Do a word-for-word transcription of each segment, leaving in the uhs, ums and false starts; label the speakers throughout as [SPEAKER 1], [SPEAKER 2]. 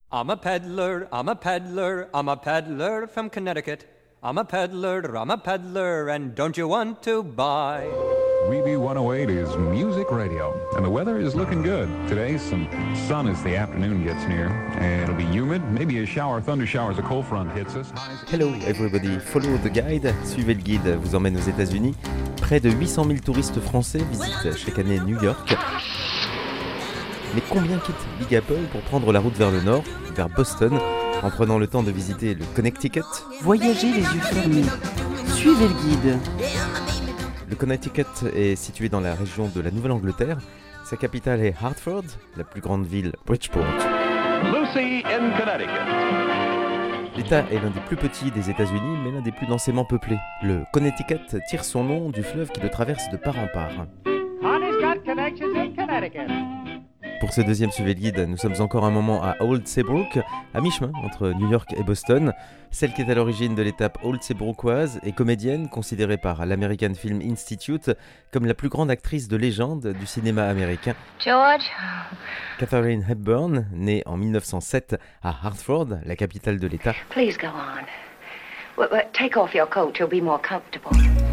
[SPEAKER 1] I'm a peddler, I'm a peddler, I'm a peddler from Connecticut. I'm a peddler, I'm a peddler, and don't you want to buy?
[SPEAKER 2] Weeby one oh eight is Music Radio, and the weather is looking good. Today, some sun as the afternoon gets near, and it'll be humid, maybe a shower, thunder showers, a cold front hits us.
[SPEAKER 3] Hello everybody, follow the guide, suivez le guide, vous emmène aux États-Unis. Près de huit cent mille touristes français visitent chaque année New York. Mais combien quittent Big Apple pour prendre la route vers le nord, vers Boston, en prenant le temps de visiter le Connecticut?
[SPEAKER 4] Voyagez les yeux fermés, suivez le guide.
[SPEAKER 3] Le Connecticut est situé dans la région de la Nouvelle-Angleterre. Sa capitale est Hartford, la plus grande ville Bridgeport.
[SPEAKER 2] Lucy in Connecticut.
[SPEAKER 3] L'État est l'un des plus petits des États-Unis, mais l'un des plus densément peuplés. Le Connecticut tire son nom du fleuve qui le traverse de part en part.
[SPEAKER 5] Honey's got connections in Connecticut.
[SPEAKER 3] Pour ce deuxième suivi de guide, nous sommes encore un moment à Old Saybrook, à mi-chemin entre New York et Boston. Celle qui est à l'origine de l'étape Old Saybrookioise est comédienne, considérée par l'American Film Institute comme la plus grande actrice de légende du cinéma américain.
[SPEAKER 6] George?
[SPEAKER 3] Katharine Hepburn, née en mille neuf cent sept à Hartford, la capitale de l'État.
[SPEAKER 6] Please go on. W- w- take off your coat, you'll be more comfortable.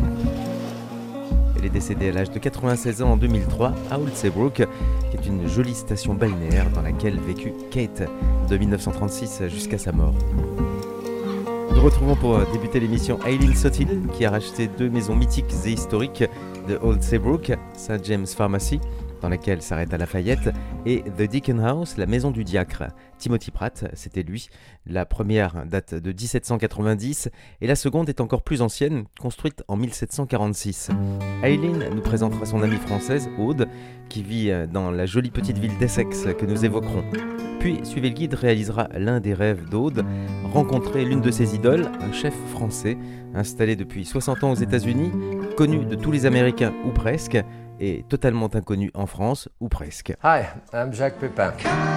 [SPEAKER 3] Elle est décédée à l'âge de quatre-vingt-seize ans en deux mille trois à Old Saybrook, qui est une jolie station balnéaire dans laquelle vécut Kate de mille neuf cent trente-six jusqu'à sa mort. Nous retrouvons pour débuter l'émission Eileen Sottil, qui a racheté deux maisons mythiques et historiques de Old Saybrook, Saint James Pharmacy, dans laquelle s'arrête à Lafayette, et The Deacon House, la maison du diacre. Timothy Pratt, c'était lui. La première date de dix-sept cent quatre-vingt-dix et la seconde est encore plus ancienne, construite en mille sept cent quarante-six. Eileen nous présentera son amie française, Aude, qui vit dans la jolie petite ville d'Essex que nous évoquerons. Puis, suivez le guide, réalisera l'un des rêves d'Aude, rencontrer l'une de ses idoles, un chef français, installé depuis soixante ans aux États-Unis, connu de tous les Américains ou presque, et totalement inconnu en France ou presque.
[SPEAKER 7] Hi, I'm Jacques Pepin.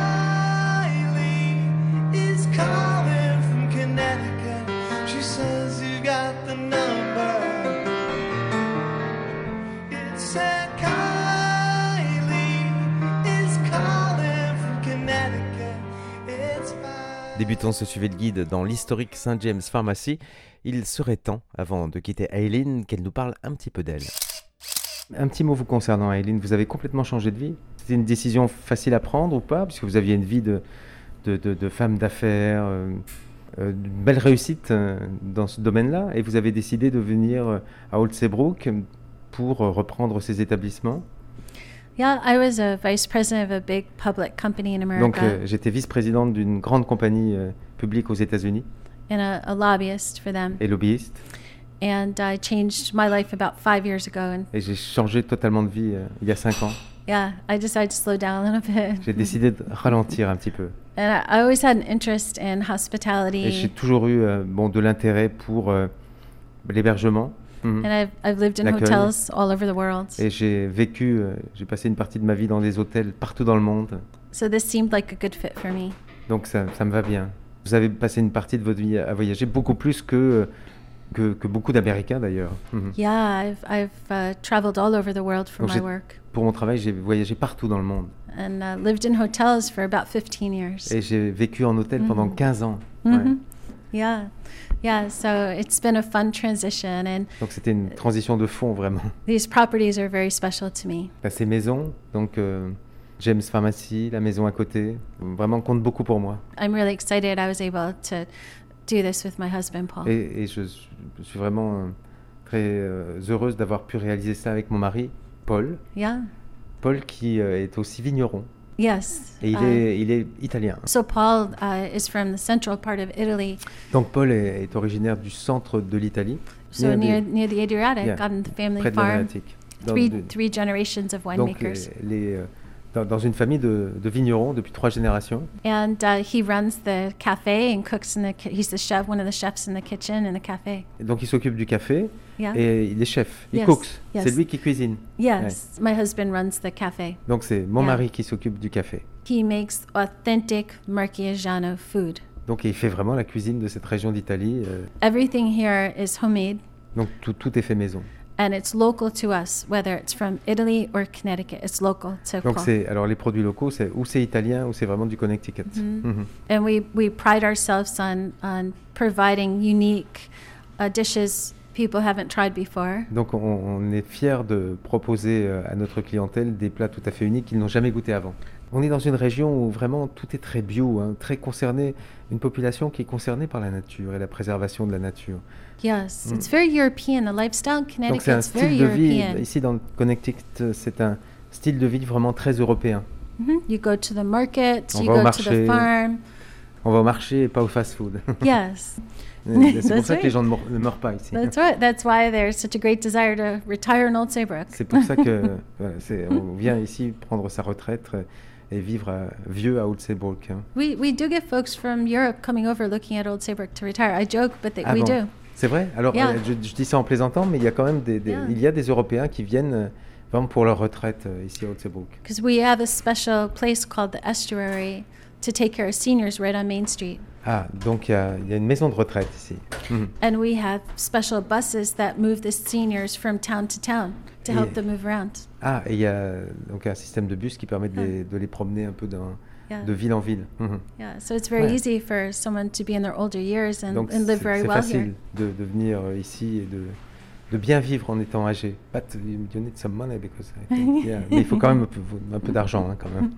[SPEAKER 3] Débutons ce suivi de guide dans l'historique Saint James Pharmacy. Il serait temps, avant de quitter Eileen, qu'elle nous parle un petit peu d'elle. Un petit mot vous concernant, Eileen, vous avez complètement changé de vie. C'était une décision facile à prendre ou pas, puisque vous aviez une vie de, de, de, de femme d'affaires, euh, euh, une belle réussite euh, dans ce domaine-là, et vous avez décidé de venir euh, à Old Saybrook pour euh, reprendre ces établissements.
[SPEAKER 8] Yeah, I was a vice president of a big public company in America.
[SPEAKER 3] Donc euh, j'étais vice-présidente d'une grande compagnie euh, publique aux États-Unis.
[SPEAKER 8] And a, a lobbyist for them.
[SPEAKER 3] Et lobbyiste.
[SPEAKER 8] And I changed my life about five years ago. And
[SPEAKER 3] Et j'ai changé totalement de vie euh, il y a cinq ans.
[SPEAKER 8] yeah, I decided to slow down a little bit.
[SPEAKER 3] J'ai décidé de ralentir un petit peu.
[SPEAKER 8] And I, I always had an interest in hospitality.
[SPEAKER 3] Et j'ai toujours eu euh, bon, de l'intérêt pour euh, l'hébergement. Mm-hmm.
[SPEAKER 8] And I've, I've lived in
[SPEAKER 3] L'accueil.
[SPEAKER 8] hotels all over the world.
[SPEAKER 3] Et j'ai vécu, euh, j'ai passé une partie de ma vie dans des hôtels partout dans le monde.
[SPEAKER 8] So this seemed like a good fit for me.
[SPEAKER 3] Donc ça, ça me va bien. Vous avez passé une partie de votre vie à voyager, beaucoup plus que, que, que beaucoup d'Américains d'ailleurs. Mm-hmm.
[SPEAKER 8] Yeah, I've, I've uh, traveled all over the world for
[SPEAKER 3] Donc
[SPEAKER 8] my
[SPEAKER 3] j'ai-
[SPEAKER 8] work.
[SPEAKER 3] Pour mon travail, j'ai voyagé partout dans le monde.
[SPEAKER 8] And uh, lived in hotels for about fifteen years.
[SPEAKER 3] Et j'ai vécu en hôtel
[SPEAKER 8] Mhm.
[SPEAKER 3] pendant quinze ans.
[SPEAKER 8] Mhm.
[SPEAKER 3] Ouais.
[SPEAKER 8] Yeah, yeah. So it's been a fun transition, and
[SPEAKER 3] Donc c'était une transition de fond vraiment.
[SPEAKER 8] these properties are very special to me.
[SPEAKER 3] Bah, ces maisons, donc euh, James Pharmacy, la maison à côté, vraiment compte beaucoup pour moi.
[SPEAKER 8] I'm really excited I was able to do this with my husband, Paul.
[SPEAKER 3] Et, et je, je suis vraiment euh, très euh, heureuse d'avoir pu réaliser ça avec mon mari, Paul.
[SPEAKER 8] Yeah.
[SPEAKER 3] Paul qui euh, est aussi vigneron.
[SPEAKER 8] Yes.
[SPEAKER 3] Et il,
[SPEAKER 8] Uh,
[SPEAKER 3] est, il est italien.
[SPEAKER 8] So Paul uh, is from the central part of Italy,
[SPEAKER 3] Donc Paul est, est originaire du centre de l'Italie.
[SPEAKER 8] so
[SPEAKER 3] Near
[SPEAKER 8] near
[SPEAKER 3] the-
[SPEAKER 8] near the Adriatic,
[SPEAKER 3] Yeah,
[SPEAKER 8] on the family
[SPEAKER 3] près de
[SPEAKER 8] farm.
[SPEAKER 3] l'Adriatique. Dans,
[SPEAKER 8] Three
[SPEAKER 3] de-
[SPEAKER 8] three generations of
[SPEAKER 3] donc
[SPEAKER 8] winemakers,
[SPEAKER 3] les, les, euh, dans, dans une famille de, de vignerons depuis trois générations.
[SPEAKER 8] and uh, he runs the cafe and cooks in the. Ki- he's the chef, one of the chefs in the kitchen in the cafe.
[SPEAKER 3] Et donc il s'occupe du café
[SPEAKER 8] Yeah.
[SPEAKER 3] et il est chef, il
[SPEAKER 8] Yes,
[SPEAKER 3] cooks.
[SPEAKER 8] yes.
[SPEAKER 3] C'est lui qui cuisine.
[SPEAKER 8] Yes, my husband runs the cafe.
[SPEAKER 3] Donc c'est mon
[SPEAKER 8] Yeah.
[SPEAKER 3] mari qui s'occupe du café.
[SPEAKER 8] He makes authentic Marchigiano food.
[SPEAKER 3] Donc il fait vraiment la cuisine de cette région d'Italie. euh,
[SPEAKER 8] Everything here is homemade.
[SPEAKER 3] donc tout, tout est fait maison.
[SPEAKER 8] And it's local to us, whether it's from Italy or Connecticut. It's local to
[SPEAKER 3] Donc
[SPEAKER 8] Cole.
[SPEAKER 3] c'est alors les produits locaux, c'est ou c'est italien ou c'est vraiment du Connecticut. Mhm.
[SPEAKER 8] And we, we pride ourselves on, on providing unique uh, dishes people haven't tried before.
[SPEAKER 3] Donc on, on est fiers de proposer euh, à notre clientèle des plats tout à fait uniques qu'ils n'ont jamais goûté avant. On est dans une région où vraiment tout est très bio, hein, très concerné, une population qui est concernée par la nature et la préservation de la nature.
[SPEAKER 8] Yes, it's very European. The lifestyle in
[SPEAKER 3] Donc c'est un
[SPEAKER 8] Connecticut's very
[SPEAKER 3] style de vie,
[SPEAKER 8] European.
[SPEAKER 3] ici dans le Connecticut, c'est un style de vie vraiment très européen.
[SPEAKER 8] Mhm. You go to the market,
[SPEAKER 3] On
[SPEAKER 8] you
[SPEAKER 3] va au
[SPEAKER 8] go to
[SPEAKER 3] marché.
[SPEAKER 8] the farm.
[SPEAKER 3] On va au marché et pas au fast-food.
[SPEAKER 8] Yes.
[SPEAKER 3] c'est pour
[SPEAKER 8] That's
[SPEAKER 3] ça que les
[SPEAKER 8] right.
[SPEAKER 3] gens ne, meurent- ne meurent pas ici.
[SPEAKER 8] That's right. That's why there's such a great desire to retire in Old Saybrook.
[SPEAKER 3] C'est pour ça que voilà, c'est- on vient ici prendre sa retraite euh, et vivre euh, vieux à Old Saybrook. hein.
[SPEAKER 8] We we do get folks from Europe coming over looking at Old Saybrook to retire. I joke, but they,
[SPEAKER 3] Ah
[SPEAKER 8] we
[SPEAKER 3] bon.
[SPEAKER 8] do.
[SPEAKER 3] C'est vrai. Alors
[SPEAKER 8] Yeah.
[SPEAKER 3] euh, je, je dis ça en plaisantant, mais il y a quand même des, des-
[SPEAKER 8] Yeah.
[SPEAKER 3] il y a des Européens qui viennent euh, vraiment pour leur retraite euh, ici à Old Saybrook.
[SPEAKER 8] Because we have a special place called the Estuary to take care of seniors right on Main Street.
[SPEAKER 3] Ah, donc il y a, il y a une maison de retraite ici. Mhm.
[SPEAKER 8] And we have special buses that move the seniors from town to town to help
[SPEAKER 3] Yeah.
[SPEAKER 8] them move around.
[SPEAKER 3] Ah, et il y a donc un système de bus qui permet de les, de les promener un peu dans,
[SPEAKER 8] Yeah.
[SPEAKER 3] de ville en ville. Mhm.
[SPEAKER 8] Yeah, so it's very
[SPEAKER 3] Ouais.
[SPEAKER 8] easy for someone to be in their older years and,
[SPEAKER 3] Donc
[SPEAKER 8] and live
[SPEAKER 3] c'est
[SPEAKER 8] very
[SPEAKER 3] c'est
[SPEAKER 8] well
[SPEAKER 3] facile
[SPEAKER 8] here.
[SPEAKER 3] de, de venir euh, ici et de, de bien vivre en étant âgé. But you you need some money because I think, yeah. Mais il faut quand même un peu, un peu d'argent hein, quand même.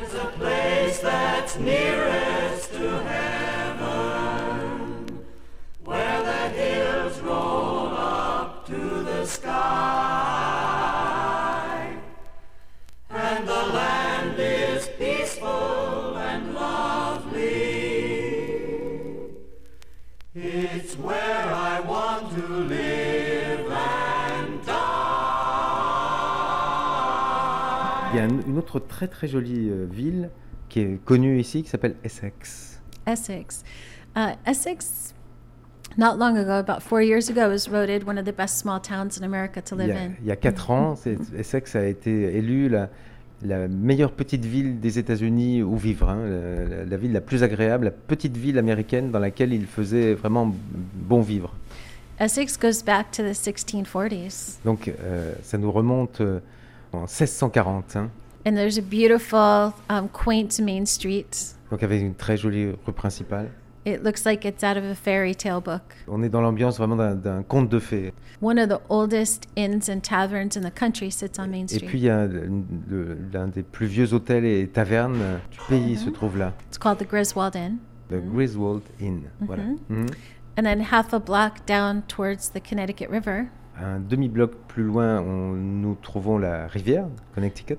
[SPEAKER 3] Il y a un- une autre très très jolie euh, ville qui est connue ici qui s'appelle Essex.
[SPEAKER 8] Essex. Uh, Essex, not long ago, about four years ago, was voted one of the best small towns in America to
[SPEAKER 3] Il
[SPEAKER 8] live
[SPEAKER 3] y a,
[SPEAKER 8] in.
[SPEAKER 3] il y a quatre ans, c'est- Essex a été élue la, la meilleure petite ville des États-Unis où vivre, hein, la, la- la ville la plus agréable, la petite ville américaine dans laquelle il faisait vraiment bon vivre.
[SPEAKER 8] Essex goes back to the sixteen forties.
[SPEAKER 3] Donc euh, ça nous remonte euh, en seize cent quarante. hein.
[SPEAKER 8] And there's a beautiful, um, quaint main street.
[SPEAKER 3] Donc avec une très jolie rue principale.
[SPEAKER 8] It looks like it's out of a fairy tale book.
[SPEAKER 3] On est dans l'ambiance vraiment d'un d'un conte de fées.
[SPEAKER 8] One of the oldest inns and taverns in the country sits on Main
[SPEAKER 3] Et
[SPEAKER 8] Street.
[SPEAKER 3] puis il y a le- le- l'un des plus vieux hôtels et tavernes du pays se trouve là,
[SPEAKER 8] It's called the Griswold Inn.
[SPEAKER 3] le Griswold Inn. Voilà. Mhm.
[SPEAKER 8] And then half a block down towards the Connecticut River,
[SPEAKER 3] Un demi-bloc plus loin, on, nous trouvons la rivière, Connecticut.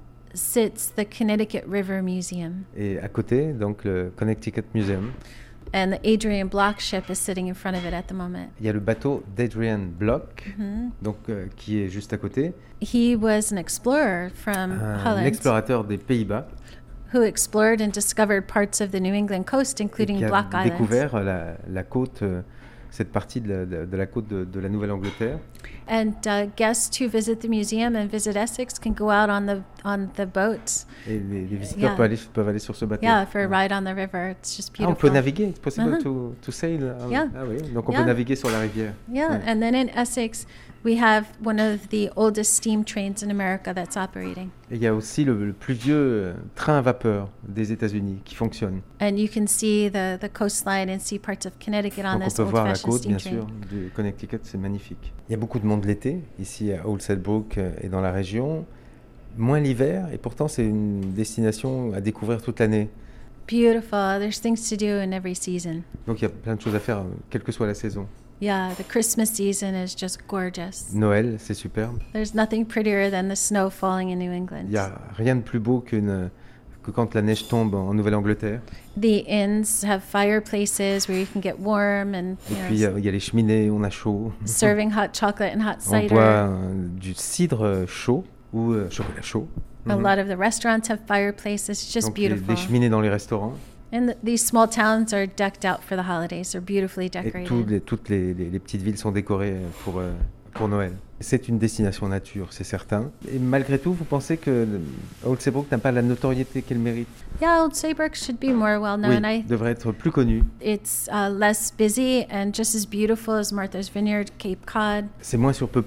[SPEAKER 8] sits the Connecticut River Museum.
[SPEAKER 3] Et à côté, donc le Connecticut Museum,
[SPEAKER 8] And the Adrian Block ship is sitting in front of it at the moment.
[SPEAKER 3] il y a le bateau d'Adrian Block, donc, euh, qui est juste à côté,
[SPEAKER 8] He was an explorer from
[SPEAKER 3] un
[SPEAKER 8] Holland
[SPEAKER 3] explorateur des Pays-Bas
[SPEAKER 8] who explored and discovered parts of the New England coast,
[SPEAKER 3] et
[SPEAKER 8] including
[SPEAKER 3] qui a
[SPEAKER 8] Block Island.
[SPEAKER 3] découvert la, la côte, euh, cette partie de la, de- de la côte de, de la Nouvelle-Angleterre.
[SPEAKER 8] And uh, guests who visit the museum and visit Essex can go out on the on the boat.
[SPEAKER 3] Et les, les visiteurs
[SPEAKER 8] Yeah.
[SPEAKER 3] peuvent, aller, peuvent aller sur ce bateau.
[SPEAKER 8] Yeah, for a ride on the river. It's just
[SPEAKER 3] Ah, on
[SPEAKER 8] beautiful.
[SPEAKER 3] peut naviguer, it's possible
[SPEAKER 8] Uh-huh.
[SPEAKER 3] to, to sail. on-
[SPEAKER 8] Yeah.
[SPEAKER 3] Ah oui, donc on
[SPEAKER 8] Yeah.
[SPEAKER 3] peut naviguer sur la rivière.
[SPEAKER 8] Yeah,
[SPEAKER 3] Ouais.
[SPEAKER 8] and then in Essex, we have one of the oldest steam trains in America that's operating.
[SPEAKER 3] Et il y a aussi le, le plus vieux euh, train à vapeur des États-Unis qui fonctionne.
[SPEAKER 8] And you can see the, the coastline and see parts of Connecticut on
[SPEAKER 3] Donc on
[SPEAKER 8] this
[SPEAKER 3] peut voir la
[SPEAKER 8] old-fashioned
[SPEAKER 3] côte,
[SPEAKER 8] steam
[SPEAKER 3] bien
[SPEAKER 8] train.
[SPEAKER 3] sûr, du Connecticut, c'est magnifique. Il y a beaucoup de monde l'été, ici à Old Saybrook euh, et dans la région. Moins l'hiver, et pourtant c'est une destination à découvrir toute l'année.
[SPEAKER 8] Beautiful. There's things to do in every season.
[SPEAKER 3] Donc il y a plein de choses à faire, euh, quelle que soit la saison.
[SPEAKER 8] Yeah, the Christmas season is just gorgeous.
[SPEAKER 3] Noël, c'est superbe.
[SPEAKER 8] There's nothing prettier than the snow falling in New
[SPEAKER 3] Il
[SPEAKER 8] England.
[SPEAKER 3] n'y a rien de plus beau qu'une, que quand la neige tombe en Nouvelle-Angleterre.
[SPEAKER 8] The inns have fireplaces where you can get warm and
[SPEAKER 3] Et
[SPEAKER 8] you know,
[SPEAKER 3] puis il y, a, il y a les cheminées, on a chaud.
[SPEAKER 8] serving hot chocolate and hot
[SPEAKER 3] On
[SPEAKER 8] cider.
[SPEAKER 3] boit euh, du cidre chaud ou euh, chocolat chaud.
[SPEAKER 8] A
[SPEAKER 3] Mhm.
[SPEAKER 8] lot of the restaurants have fireplaces. It's just
[SPEAKER 3] Donc les,
[SPEAKER 8] beautiful.
[SPEAKER 3] les cheminées dans les restaurants.
[SPEAKER 8] And th- these small towns are decked out for the holidays. They're beautifully
[SPEAKER 3] Et
[SPEAKER 8] decorated.
[SPEAKER 3] tous les- toutes les, les- les petites villes sont décorées pour, euh, pour Noël. C'est une destination nature, c'est certain. Et malgré tout, vous pensez que euh, Old Saybrook n'a pas la notoriété qu'elle mérite?
[SPEAKER 8] Yeah, Old Saybrook should be more well known.
[SPEAKER 3] Oui,
[SPEAKER 8] I,
[SPEAKER 3] devrait être plus connue.
[SPEAKER 8] it's uh, less busy and just as beautiful as Martha's Vineyard, Cape Cod.
[SPEAKER 3] C'est moins surpeuplé,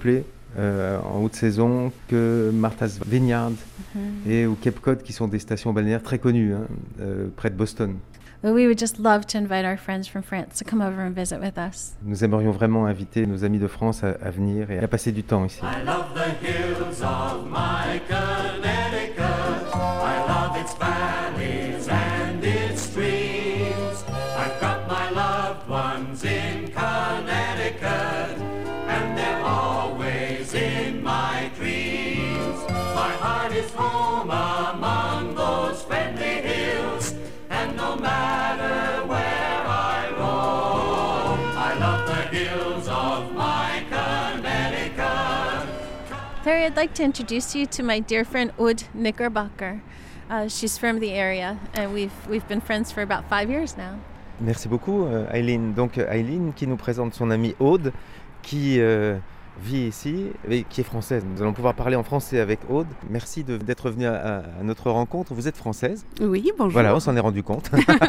[SPEAKER 3] euh, en haute saison que Martha's Vineyard mm-hmm. et ou Cape Cod, qui sont des stations balnéaires très connues, hein, euh, près de Boston.
[SPEAKER 8] But we would just love to invite our friends from France to come over and visit with us.
[SPEAKER 3] Nous aimerions vraiment inviter nos amis de France à, à venir et à passer du temps ici.
[SPEAKER 7] I love the hills of my Connecticut. I love its valleys and its streams. I've got my loved ones in Connecticut, and they're always in my dreams. My heart is home among those friendly hills, and no matter where I roam, I love the hills of my Connecticut.
[SPEAKER 8] Terry, I'd like to introduce you to my dear friend Aude Knickerbocker. Uh, she's from the area, and we've we've been friends for about five years now.
[SPEAKER 3] Merci beaucoup, Eileen. Donc Eileen qui nous présente son amie Aude, qui euh, vit ici et qui est française. Nous allons pouvoir parler en français avec Aude. Merci de, d'être venue à, à notre rencontre. Vous êtes française ?
[SPEAKER 4] Oui, bonjour.
[SPEAKER 3] Voilà, on s'en est rendu compte.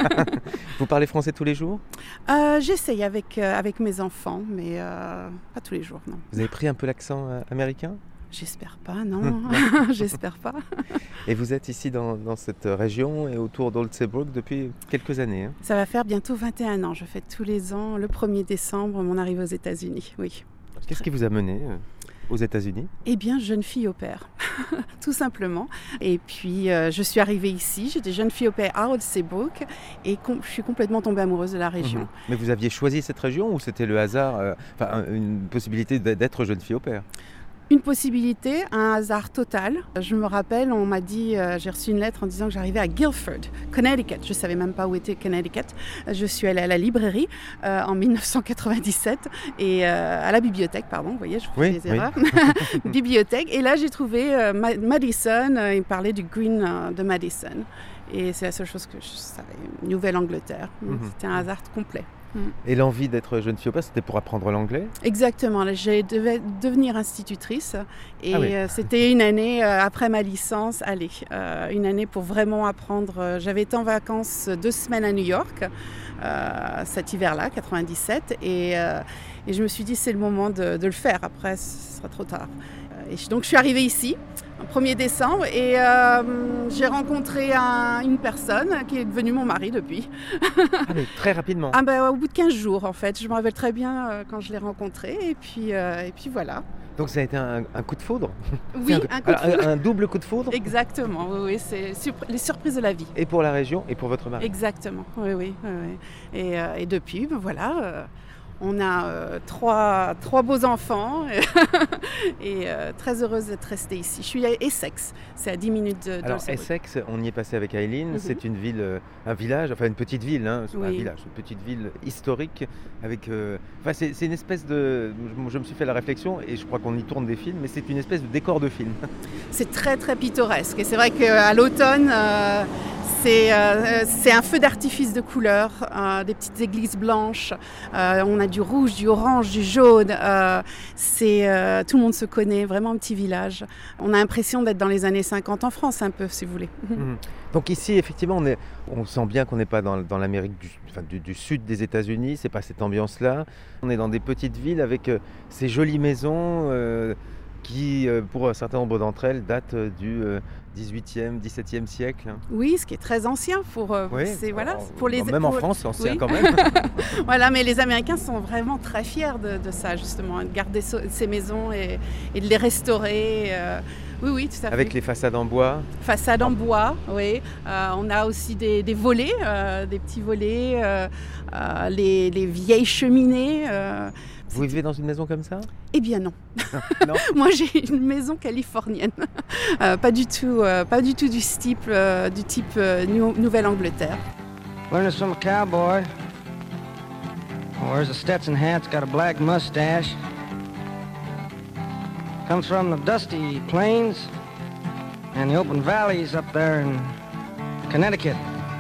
[SPEAKER 3] Vous parlez français tous les jours ?
[SPEAKER 4] euh, J'essaye avec, euh, avec mes enfants, mais euh, pas tous les jours, non.
[SPEAKER 3] Vous avez pris un peu l'accent euh, américain ?
[SPEAKER 4] J'espère pas, non. J'espère pas.
[SPEAKER 3] Et vous êtes ici dans, dans cette région et autour d'Old Saybrook depuis quelques années, hein ?
[SPEAKER 4] Ça va faire bientôt vingt et un ans. Je fête tous les ans, le premier décembre, mon arrivée aux États-Unis, oui.
[SPEAKER 3] Qu'est-ce qui vous a mené euh, aux États-Unis ?
[SPEAKER 4] Eh bien, jeune fille au pair, tout simplement. Et puis, euh, je suis arrivée ici, j'étais jeune fille au pair à Old Saybrook et com- je suis complètement tombée amoureuse de la région.
[SPEAKER 3] Mmh. Mais vous aviez choisi cette région ou c'était le hasard, euh, enfin une possibilité d'être jeune fille au pair ?
[SPEAKER 4] Une possibilité, un hasard total. Je me rappelle, on m'a dit, euh, j'ai reçu une lettre en disant que j'arrivais à Guilford, Connecticut. Je ne savais même pas où était Connecticut. Je suis allée à la librairie euh, en dix-neuf cent quatre-vingt-dix-sept et euh, à la bibliothèque, pardon, vous voyez, je fais
[SPEAKER 3] oui,
[SPEAKER 4] des
[SPEAKER 3] oui.
[SPEAKER 4] erreurs. Bibliothèque. Et là, j'ai trouvé euh, Madison. Euh, il parlait du Green euh, de Madison. Et c'est la seule chose que je savais. Nouvelle-Angleterre. Mm-hmm. C'était un hasard complet.
[SPEAKER 3] Et l'envie d'être jeune fille au pair, c'était pour apprendre l'anglais ?
[SPEAKER 4] Exactement. J'ai devais devenir institutrice et
[SPEAKER 3] ah oui.
[SPEAKER 4] euh, c'était une année euh, après ma licence. Allez, euh, une année pour vraiment apprendre. Euh, j'avais été en vacances deux semaines à New York euh, cet hiver-là, quatre-vingt-dix-sept, et, euh, et je me suis dit c'est le moment de, de le faire. Après, ce sera trop tard. Et donc je suis arrivée ici, le premier décembre, et euh, j'ai rencontré un, une personne qui est devenue mon mari depuis.
[SPEAKER 3] Ah mais très rapidement.
[SPEAKER 4] Ah ben, au bout de quinze jours en fait, je me rappelle très bien euh, quand je l'ai rencontré, et puis, euh, et puis voilà.
[SPEAKER 3] Donc ça a été un, un coup de foudre ?
[SPEAKER 4] Oui, un, un coup de foudre.
[SPEAKER 3] Un, un double coup de foudre ?
[SPEAKER 4] Exactement, oui, oui, c'est surp- les surprises de la vie.
[SPEAKER 3] Et pour la région et pour votre mari ?
[SPEAKER 4] Exactement, oui, oui. oui, oui. Et, euh, et depuis, ben, voilà... Euh, On a euh, trois, trois beaux enfants et euh, très heureuse d'être restée ici. Je suis à Essex, c'est à dix minutes de, de
[SPEAKER 3] Alors Essex, on y est passé avec Eileen, mm-hmm. C'est une ville, euh, un village, enfin une petite ville, hein, c'est oui. pas un village, une petite ville historique avec, euh, enfin c'est, c'est une espèce de, je, je me suis fait la réflexion et je crois qu'on y tourne des films, mais c'est une espèce de décor de film.
[SPEAKER 4] C'est très très pittoresque et c'est vrai qu'à l'automne, euh, c'est, euh, c'est un feu d'artifice de couleurs, euh, des petites églises blanches, euh, on a du rouge, du orange, du jaune, euh, c'est, euh, tout le monde se connaît, vraiment un petit village. On a l'impression d'être dans les années cinquante en France un peu, si vous voulez.
[SPEAKER 3] Mmh. Donc ici, effectivement, on, est, on sent bien qu'on n'est pas dans, dans l'Amérique du, enfin, du, du sud des États-Unis, c'est pas cette ambiance-là. On est dans des petites villes avec euh, ces jolies maisons euh, qui, euh, pour un certain nombre d'entre elles, datent euh, du euh, dix-huitième, dix-septième siècle.
[SPEAKER 4] Oui, ce qui est très ancien pour, euh,
[SPEAKER 3] oui,
[SPEAKER 4] c'est, voilà,
[SPEAKER 3] alors,
[SPEAKER 4] pour les...
[SPEAKER 3] Même
[SPEAKER 4] pour...
[SPEAKER 3] en France, c'est ancien
[SPEAKER 4] oui.
[SPEAKER 3] quand même.
[SPEAKER 4] Voilà, mais les Américains sont vraiment très fiers de, de ça, justement, de garder so- ces maisons et, et de les restaurer. Euh, oui, oui, tout à fait.
[SPEAKER 3] Avec les façades en bois.
[SPEAKER 4] Façades en bois, oui. Euh, on a aussi des, des volets, euh, des petits volets, euh, euh, les, les vieilles cheminées. Euh,
[SPEAKER 3] Vous vivez dans une maison comme ça ?
[SPEAKER 4] Eh bien non.
[SPEAKER 3] non.
[SPEAKER 4] Moi j'ai une maison californienne, euh, pas du tout, euh, pas du tout du type, euh, du type euh, New- Nouvelle-Angleterre.
[SPEAKER 9] Learned this from a cowboy. Wears a Stetson hat, it's got a black mustache. Comes from the dusty plains and the open valleys up there in Connecticut.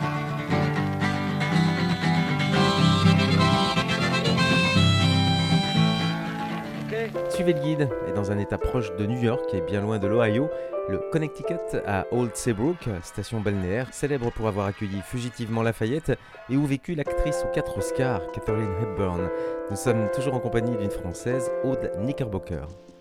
[SPEAKER 3] Suivez le guide, et dans un état proche de New York et bien loin de l'Ohio, le Connecticut à Old Saybrook, station balnéaire, célèbre pour avoir accueilli fugitivement Lafayette et où vécut l'actrice aux quatre Oscars, Katharine Hepburn. Nous sommes toujours en compagnie d'une Française, Aude Knickerbocker.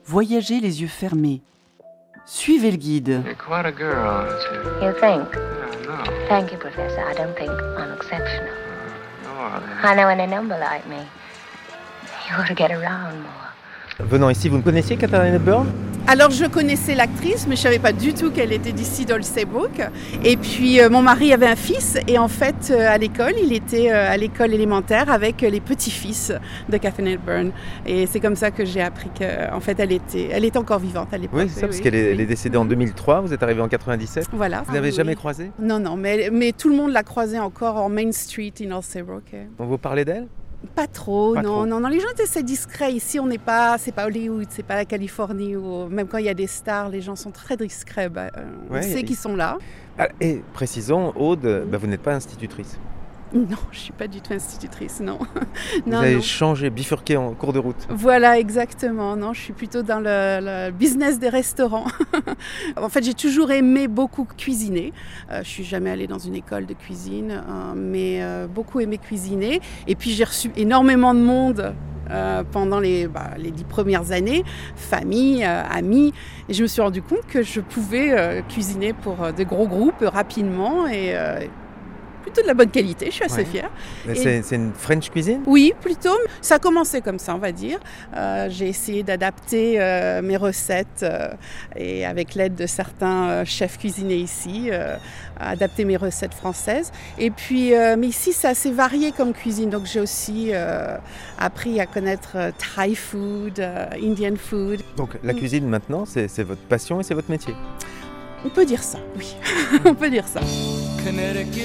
[SPEAKER 10] Voyagez les yeux fermés. Suivez le guide.
[SPEAKER 9] You're quite a girl, aren't you?
[SPEAKER 6] You think?
[SPEAKER 9] Yeah, no.
[SPEAKER 6] Thank you, Professor. I don't think I'm exceptional.
[SPEAKER 9] No,
[SPEAKER 6] I know in a number like me, you ought to get around more.
[SPEAKER 3] Venant ici, vous ne connaissiez Katharine Hepburn ?
[SPEAKER 4] Alors je connaissais l'actrice, mais je savais pas du tout qu'elle était d'ici d'Old Saybrook. Et puis euh, mon mari avait un fils, et en fait euh, à l'école, il était euh, à l'école élémentaire avec euh, les petits-fils de Katharine Hepburn. Et c'est comme ça que j'ai appris qu'en fait elle était, elle était encore vivante à l'époque.
[SPEAKER 3] Oui, c'est ça, parce qu'elle est, elle est décédée en deux mille trois, vous êtes arrivé en quatre-vingt-dix-sept.
[SPEAKER 4] Voilà.
[SPEAKER 3] Vous n'avez
[SPEAKER 4] Ah,
[SPEAKER 3] jamais
[SPEAKER 4] oui.
[SPEAKER 3] croisé ?
[SPEAKER 4] Non, non, mais, mais tout le monde l'a croisée encore en Main Street in Old Saybrook.
[SPEAKER 3] On vous parlait d'elle ?
[SPEAKER 4] Pas trop,
[SPEAKER 3] Pas
[SPEAKER 4] non,
[SPEAKER 3] trop.
[SPEAKER 4] non, non. Les gens étaient assez discrets. Ici, on n'est pas, c'est pas Hollywood, c'est pas la Californie. Où, même quand il y a des stars, les gens sont très discrets. Bah, euh, on
[SPEAKER 3] Ouais,
[SPEAKER 4] sait
[SPEAKER 3] et-
[SPEAKER 4] qu'ils sont là.
[SPEAKER 3] Ah, et précisons, Aude, bah, vous n'êtes pas institutrice.
[SPEAKER 4] Non, je suis pas du tout institutrice, non.
[SPEAKER 3] Vous
[SPEAKER 4] non,
[SPEAKER 3] avez
[SPEAKER 4] non.
[SPEAKER 3] changé, bifurqué en cours de route.
[SPEAKER 4] Voilà, exactement. Non, je suis plutôt dans le, le business des restaurants. En fait, j'ai toujours aimé beaucoup cuisiner. Euh, je suis jamais allée dans une école de cuisine, euh, mais euh, beaucoup aimé cuisiner. Et puis j'ai reçu énormément de monde. Euh, pendant les, bah, les dix premières années, famille, euh, amis, et je me suis rendu compte que je pouvais euh, cuisiner pour euh, de gros groupes euh, rapidement et euh, plutôt de la bonne qualité, je suis assez
[SPEAKER 3] Ouais.
[SPEAKER 4] fière.
[SPEAKER 3] Mais
[SPEAKER 4] Et-
[SPEAKER 3] C'est, c'est une French cuisine ?
[SPEAKER 4] Oui, plutôt. Ça a commencé comme ça, on va dire. Euh, j'ai essayé d'adapter euh, mes recettes euh, et avec l'aide de certains euh, chefs cuisiniers ici, euh, adapter mes recettes françaises. Et puis, euh, mais ici, c'est assez varié comme cuisine. Donc, j'ai aussi euh, appris à connaître euh, Thai food, euh, Indian food.
[SPEAKER 3] Donc la
[SPEAKER 4] Mm.
[SPEAKER 3] cuisine maintenant, c'est, c'est votre passion et c'est votre métier.
[SPEAKER 4] On peut dire ça, oui. On peut dire ça.
[SPEAKER 7] Connecticut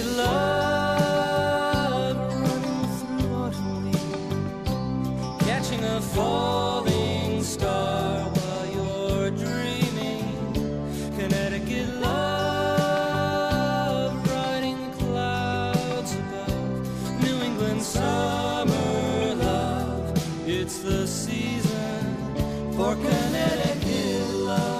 [SPEAKER 7] love running through Italy, catching a falling star while you're dreaming. Connecticut love riding the clouds above. New England summer love, it's the season for Connecticut love.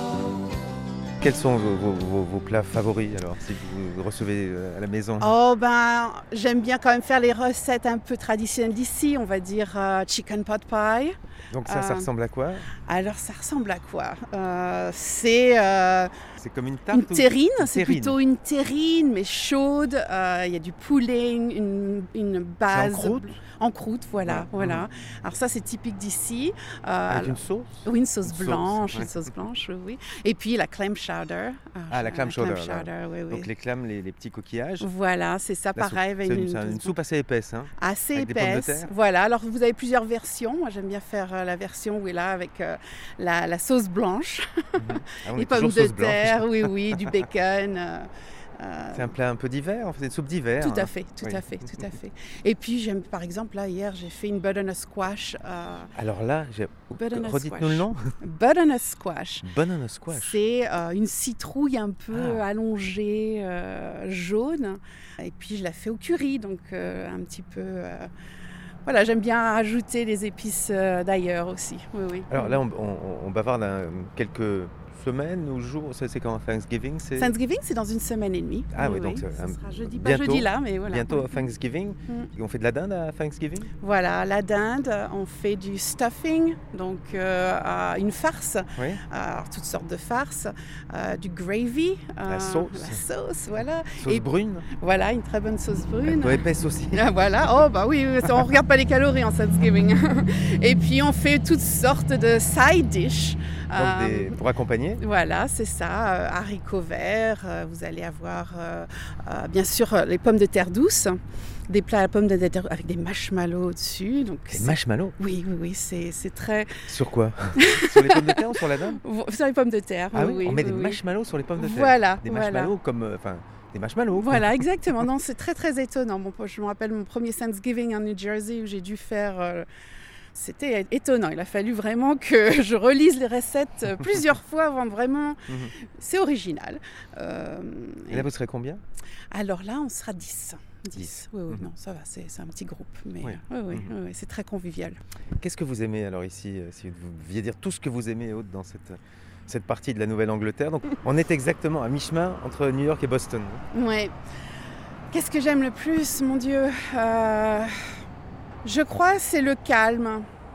[SPEAKER 3] Quels sont vos, vos- vos- vos plats favoris alors, si vous recevez euh, à la maison ?
[SPEAKER 4] Oh ben, j'aime bien quand même faire les recettes un peu traditionnelles d'ici, on va dire euh, chicken pot pie.
[SPEAKER 3] Donc ça, ça
[SPEAKER 4] euh,
[SPEAKER 3] ressemble à quoi ?
[SPEAKER 4] Alors ça ressemble à quoi Euh, C'est euh,
[SPEAKER 3] C'est comme une tarte
[SPEAKER 4] une
[SPEAKER 3] ou-
[SPEAKER 4] terrine,
[SPEAKER 3] une
[SPEAKER 4] c'est
[SPEAKER 3] terrine.
[SPEAKER 4] plutôt une terrine mais chaude. Euh, Il y a du pudding, une, une base
[SPEAKER 3] croûte
[SPEAKER 4] en croûte, voilà,
[SPEAKER 3] Ouais.
[SPEAKER 4] voilà. Alors ça c'est typique d'ici. Euh,
[SPEAKER 3] Avec
[SPEAKER 4] alors-
[SPEAKER 3] une sauce ?
[SPEAKER 4] Oui, une sauce
[SPEAKER 3] Une sauce,
[SPEAKER 4] blanche,
[SPEAKER 3] ouais.
[SPEAKER 4] une sauce blanche, oui, oui. Et puis la clam chowder.
[SPEAKER 3] Ah, la clam chowder. là.
[SPEAKER 4] chowder, oui, oui.
[SPEAKER 3] Donc les clams, les, les petits coquillages.
[SPEAKER 4] Voilà, c'est ça,
[SPEAKER 3] La soupe.
[SPEAKER 4] pareil. avec
[SPEAKER 3] C'est une,
[SPEAKER 4] une-
[SPEAKER 3] c'est une soupe assez épaisse. Hein.
[SPEAKER 4] assez
[SPEAKER 3] avec des pommes de
[SPEAKER 4] épaisse.
[SPEAKER 3] terre.
[SPEAKER 4] Voilà, alors vous avez plusieurs versions. Moi j'aime bien faire euh, la version où est là avec euh, la, la sauce blanche,
[SPEAKER 3] Ah, on
[SPEAKER 4] les
[SPEAKER 3] est
[SPEAKER 4] pommes
[SPEAKER 3] toujours
[SPEAKER 4] de
[SPEAKER 3] sauce blanche.
[SPEAKER 4] terre, oui, oui, du bacon. euh, euh,
[SPEAKER 3] C'est un plat un peu d'hiver, en fait, c'est une soupe d'hiver.
[SPEAKER 4] tout à
[SPEAKER 3] hein.
[SPEAKER 4] fait, tout
[SPEAKER 3] Oui.
[SPEAKER 4] à fait, tout à fait. Et puis j'aime, par exemple, là hier j'ai fait une butternut squash. Euh,
[SPEAKER 3] Alors là, j'ai...
[SPEAKER 4] butternut
[SPEAKER 3] redites-nous
[SPEAKER 4] squash.
[SPEAKER 3] le nom.
[SPEAKER 4] Butternut squash.
[SPEAKER 3] Banana squash.
[SPEAKER 4] C'est euh, une citrouille un peu
[SPEAKER 3] Ah.
[SPEAKER 4] allongée, euh, jaune. Et puis je la fais au curry, donc euh, un petit peu. euh, Voilà, j'aime bien ajouter les épices euh, d'ailleurs aussi. Oui, oui.
[SPEAKER 3] Alors là, on, on- on bavarde hein, quelques semaines ou jours. Ça, c'est quand Thanksgiving c'est...
[SPEAKER 4] Thanksgiving, c'est dans une semaine et demie.
[SPEAKER 3] Ah oui, donc
[SPEAKER 4] ça
[SPEAKER 3] c'est un-
[SPEAKER 4] sera jeudi, pas
[SPEAKER 3] bientôt-
[SPEAKER 4] jeudi là, mais voilà.
[SPEAKER 3] Bientôt à Thanksgiving.
[SPEAKER 4] Mm.
[SPEAKER 3] Et on fait de la dinde à Thanksgiving.
[SPEAKER 4] Voilà, la dinde, on fait du stuffing, donc euh, à une farce,
[SPEAKER 3] Oui.
[SPEAKER 4] alors toutes sortes de farces, euh, du gravy,
[SPEAKER 3] La
[SPEAKER 4] euh,
[SPEAKER 3] sauce.
[SPEAKER 4] la sauce, voilà.
[SPEAKER 3] Sauce
[SPEAKER 4] Et
[SPEAKER 3] brune.
[SPEAKER 4] voilà, une très bonne sauce
[SPEAKER 3] Un
[SPEAKER 4] brune.
[SPEAKER 3] peu épaisse aussi.
[SPEAKER 4] Ah, voilà, oh bah oui, oui, ça, on regarde pas les calories en Thanksgiving. Et puis on fait toutes sortes de side dish.
[SPEAKER 3] Donc
[SPEAKER 4] Euh,
[SPEAKER 3] des- pour accompagner.
[SPEAKER 4] Voilà, c'est ça, euh, haricots verts, euh, vous allez avoir euh, euh, bien sûr euh, les pommes de terre douces, des plats à la pomme de terre avec des marshmallows au-dessus. Donc
[SPEAKER 3] Des
[SPEAKER 4] c'est-
[SPEAKER 3] marshmallows.
[SPEAKER 4] Oui, oui, oui, c'est, c'est très...
[SPEAKER 3] Sur quoi Sur les pommes de terre ou sur la dinde
[SPEAKER 4] Sur les pommes de terre,
[SPEAKER 3] Ah oui,
[SPEAKER 4] oui,
[SPEAKER 3] on met
[SPEAKER 4] oui,
[SPEAKER 3] des
[SPEAKER 4] oui.
[SPEAKER 3] marshmallows sur les pommes de terre.
[SPEAKER 4] Voilà,
[SPEAKER 3] Des
[SPEAKER 4] voilà.
[SPEAKER 3] marshmallows comme... euh, Enfin, des marshmallows. quoi.
[SPEAKER 4] Voilà, exactement. Non, c'est très très étonnant. Bon, je me rappelle mon premier Thanksgiving en New Jersey où j'ai dû faire. euh, C'était étonnant. Il a fallu vraiment que je relise les recettes euh, plusieurs fois avant de vraiment.
[SPEAKER 3] Mhm.
[SPEAKER 4] C'est original. Euh,
[SPEAKER 3] Et là, vous serez combien
[SPEAKER 4] Alors là, on sera dix. dix.
[SPEAKER 3] dix.
[SPEAKER 4] Oui, oui,
[SPEAKER 3] Mhm.
[SPEAKER 4] non, ça va, c'est, c'est un petit groupe. Mais
[SPEAKER 3] Oui.
[SPEAKER 4] euh, oui, oui,
[SPEAKER 3] Mhm.
[SPEAKER 4] oui, oui, c'est très convivial.
[SPEAKER 3] Qu'est-ce que vous aimez alors ici euh, Si vous deviez dire tout ce que vous aimez Aude, dans cette, cette partie de la Nouvelle-Angleterre. Donc, on est exactement à mi-chemin entre New York et Boston.
[SPEAKER 4] Ouais. Qu'est-ce que j'aime le plus, mon Dieu Euh, Je crois que c'est le calme.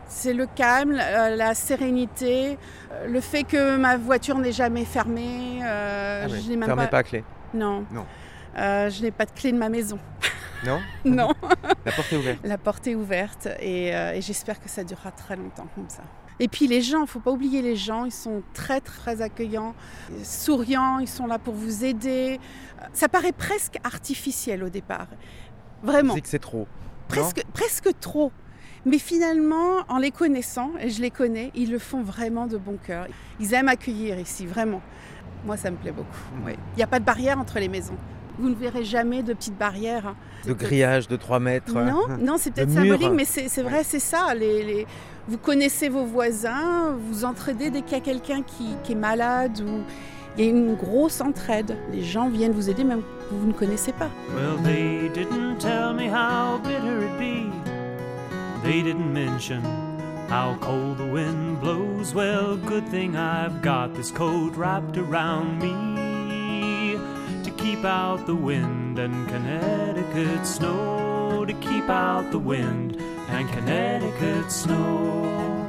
[SPEAKER 4] C'est le calme, la, la sérénité, euh, le fait que ma voiture n'est jamais fermée. Euh,
[SPEAKER 3] Ah oui.
[SPEAKER 4] je n'ai même
[SPEAKER 3] Fermez
[SPEAKER 4] pas...
[SPEAKER 3] pas à clé.
[SPEAKER 4] Non.
[SPEAKER 3] Non.
[SPEAKER 4] Euh, je n'ai pas de clé de ma maison.
[SPEAKER 3] Non.
[SPEAKER 4] Non.
[SPEAKER 3] La porte est ouverte.
[SPEAKER 4] La porte est ouverte et, euh, et j'espère que ça durera très longtemps comme ça. Et puis les gens, il ne faut pas oublier les gens, ils sont très très accueillants, souriants, ils sont là pour vous aider. Ça paraît presque artificiel au départ, vraiment.
[SPEAKER 3] C'est que c'est trop.
[SPEAKER 4] Presque, presque trop. Mais finalement, en les connaissant, et je les connais, ils le font vraiment de bon cœur. Ils aiment accueillir ici, vraiment. Moi, ça me plaît beaucoup. Oui. Il n'y a pas de barrière entre les maisons. Vous ne verrez jamais de petites barrières.
[SPEAKER 3] De grillage de trois mètres.
[SPEAKER 4] Non, non, c'est peut-être symbolique, mais c'est, c'est vrai, c'est ça. Les, les... Vous connaissez vos voisins, vous entraidez dès qu'il y a quelqu'un qui, qui est malade ou il y a une grosse entraide. Les gens viennent vous aider même que vous ne connaissez pas.
[SPEAKER 11] Well, they didn't tell me how bitter it'd be. They didn't mention how cold the wind blows. Well, good thing I've got this coat wrapped around me to keep out the wind and Connecticut snow. To keep out the wind and Connecticut snow.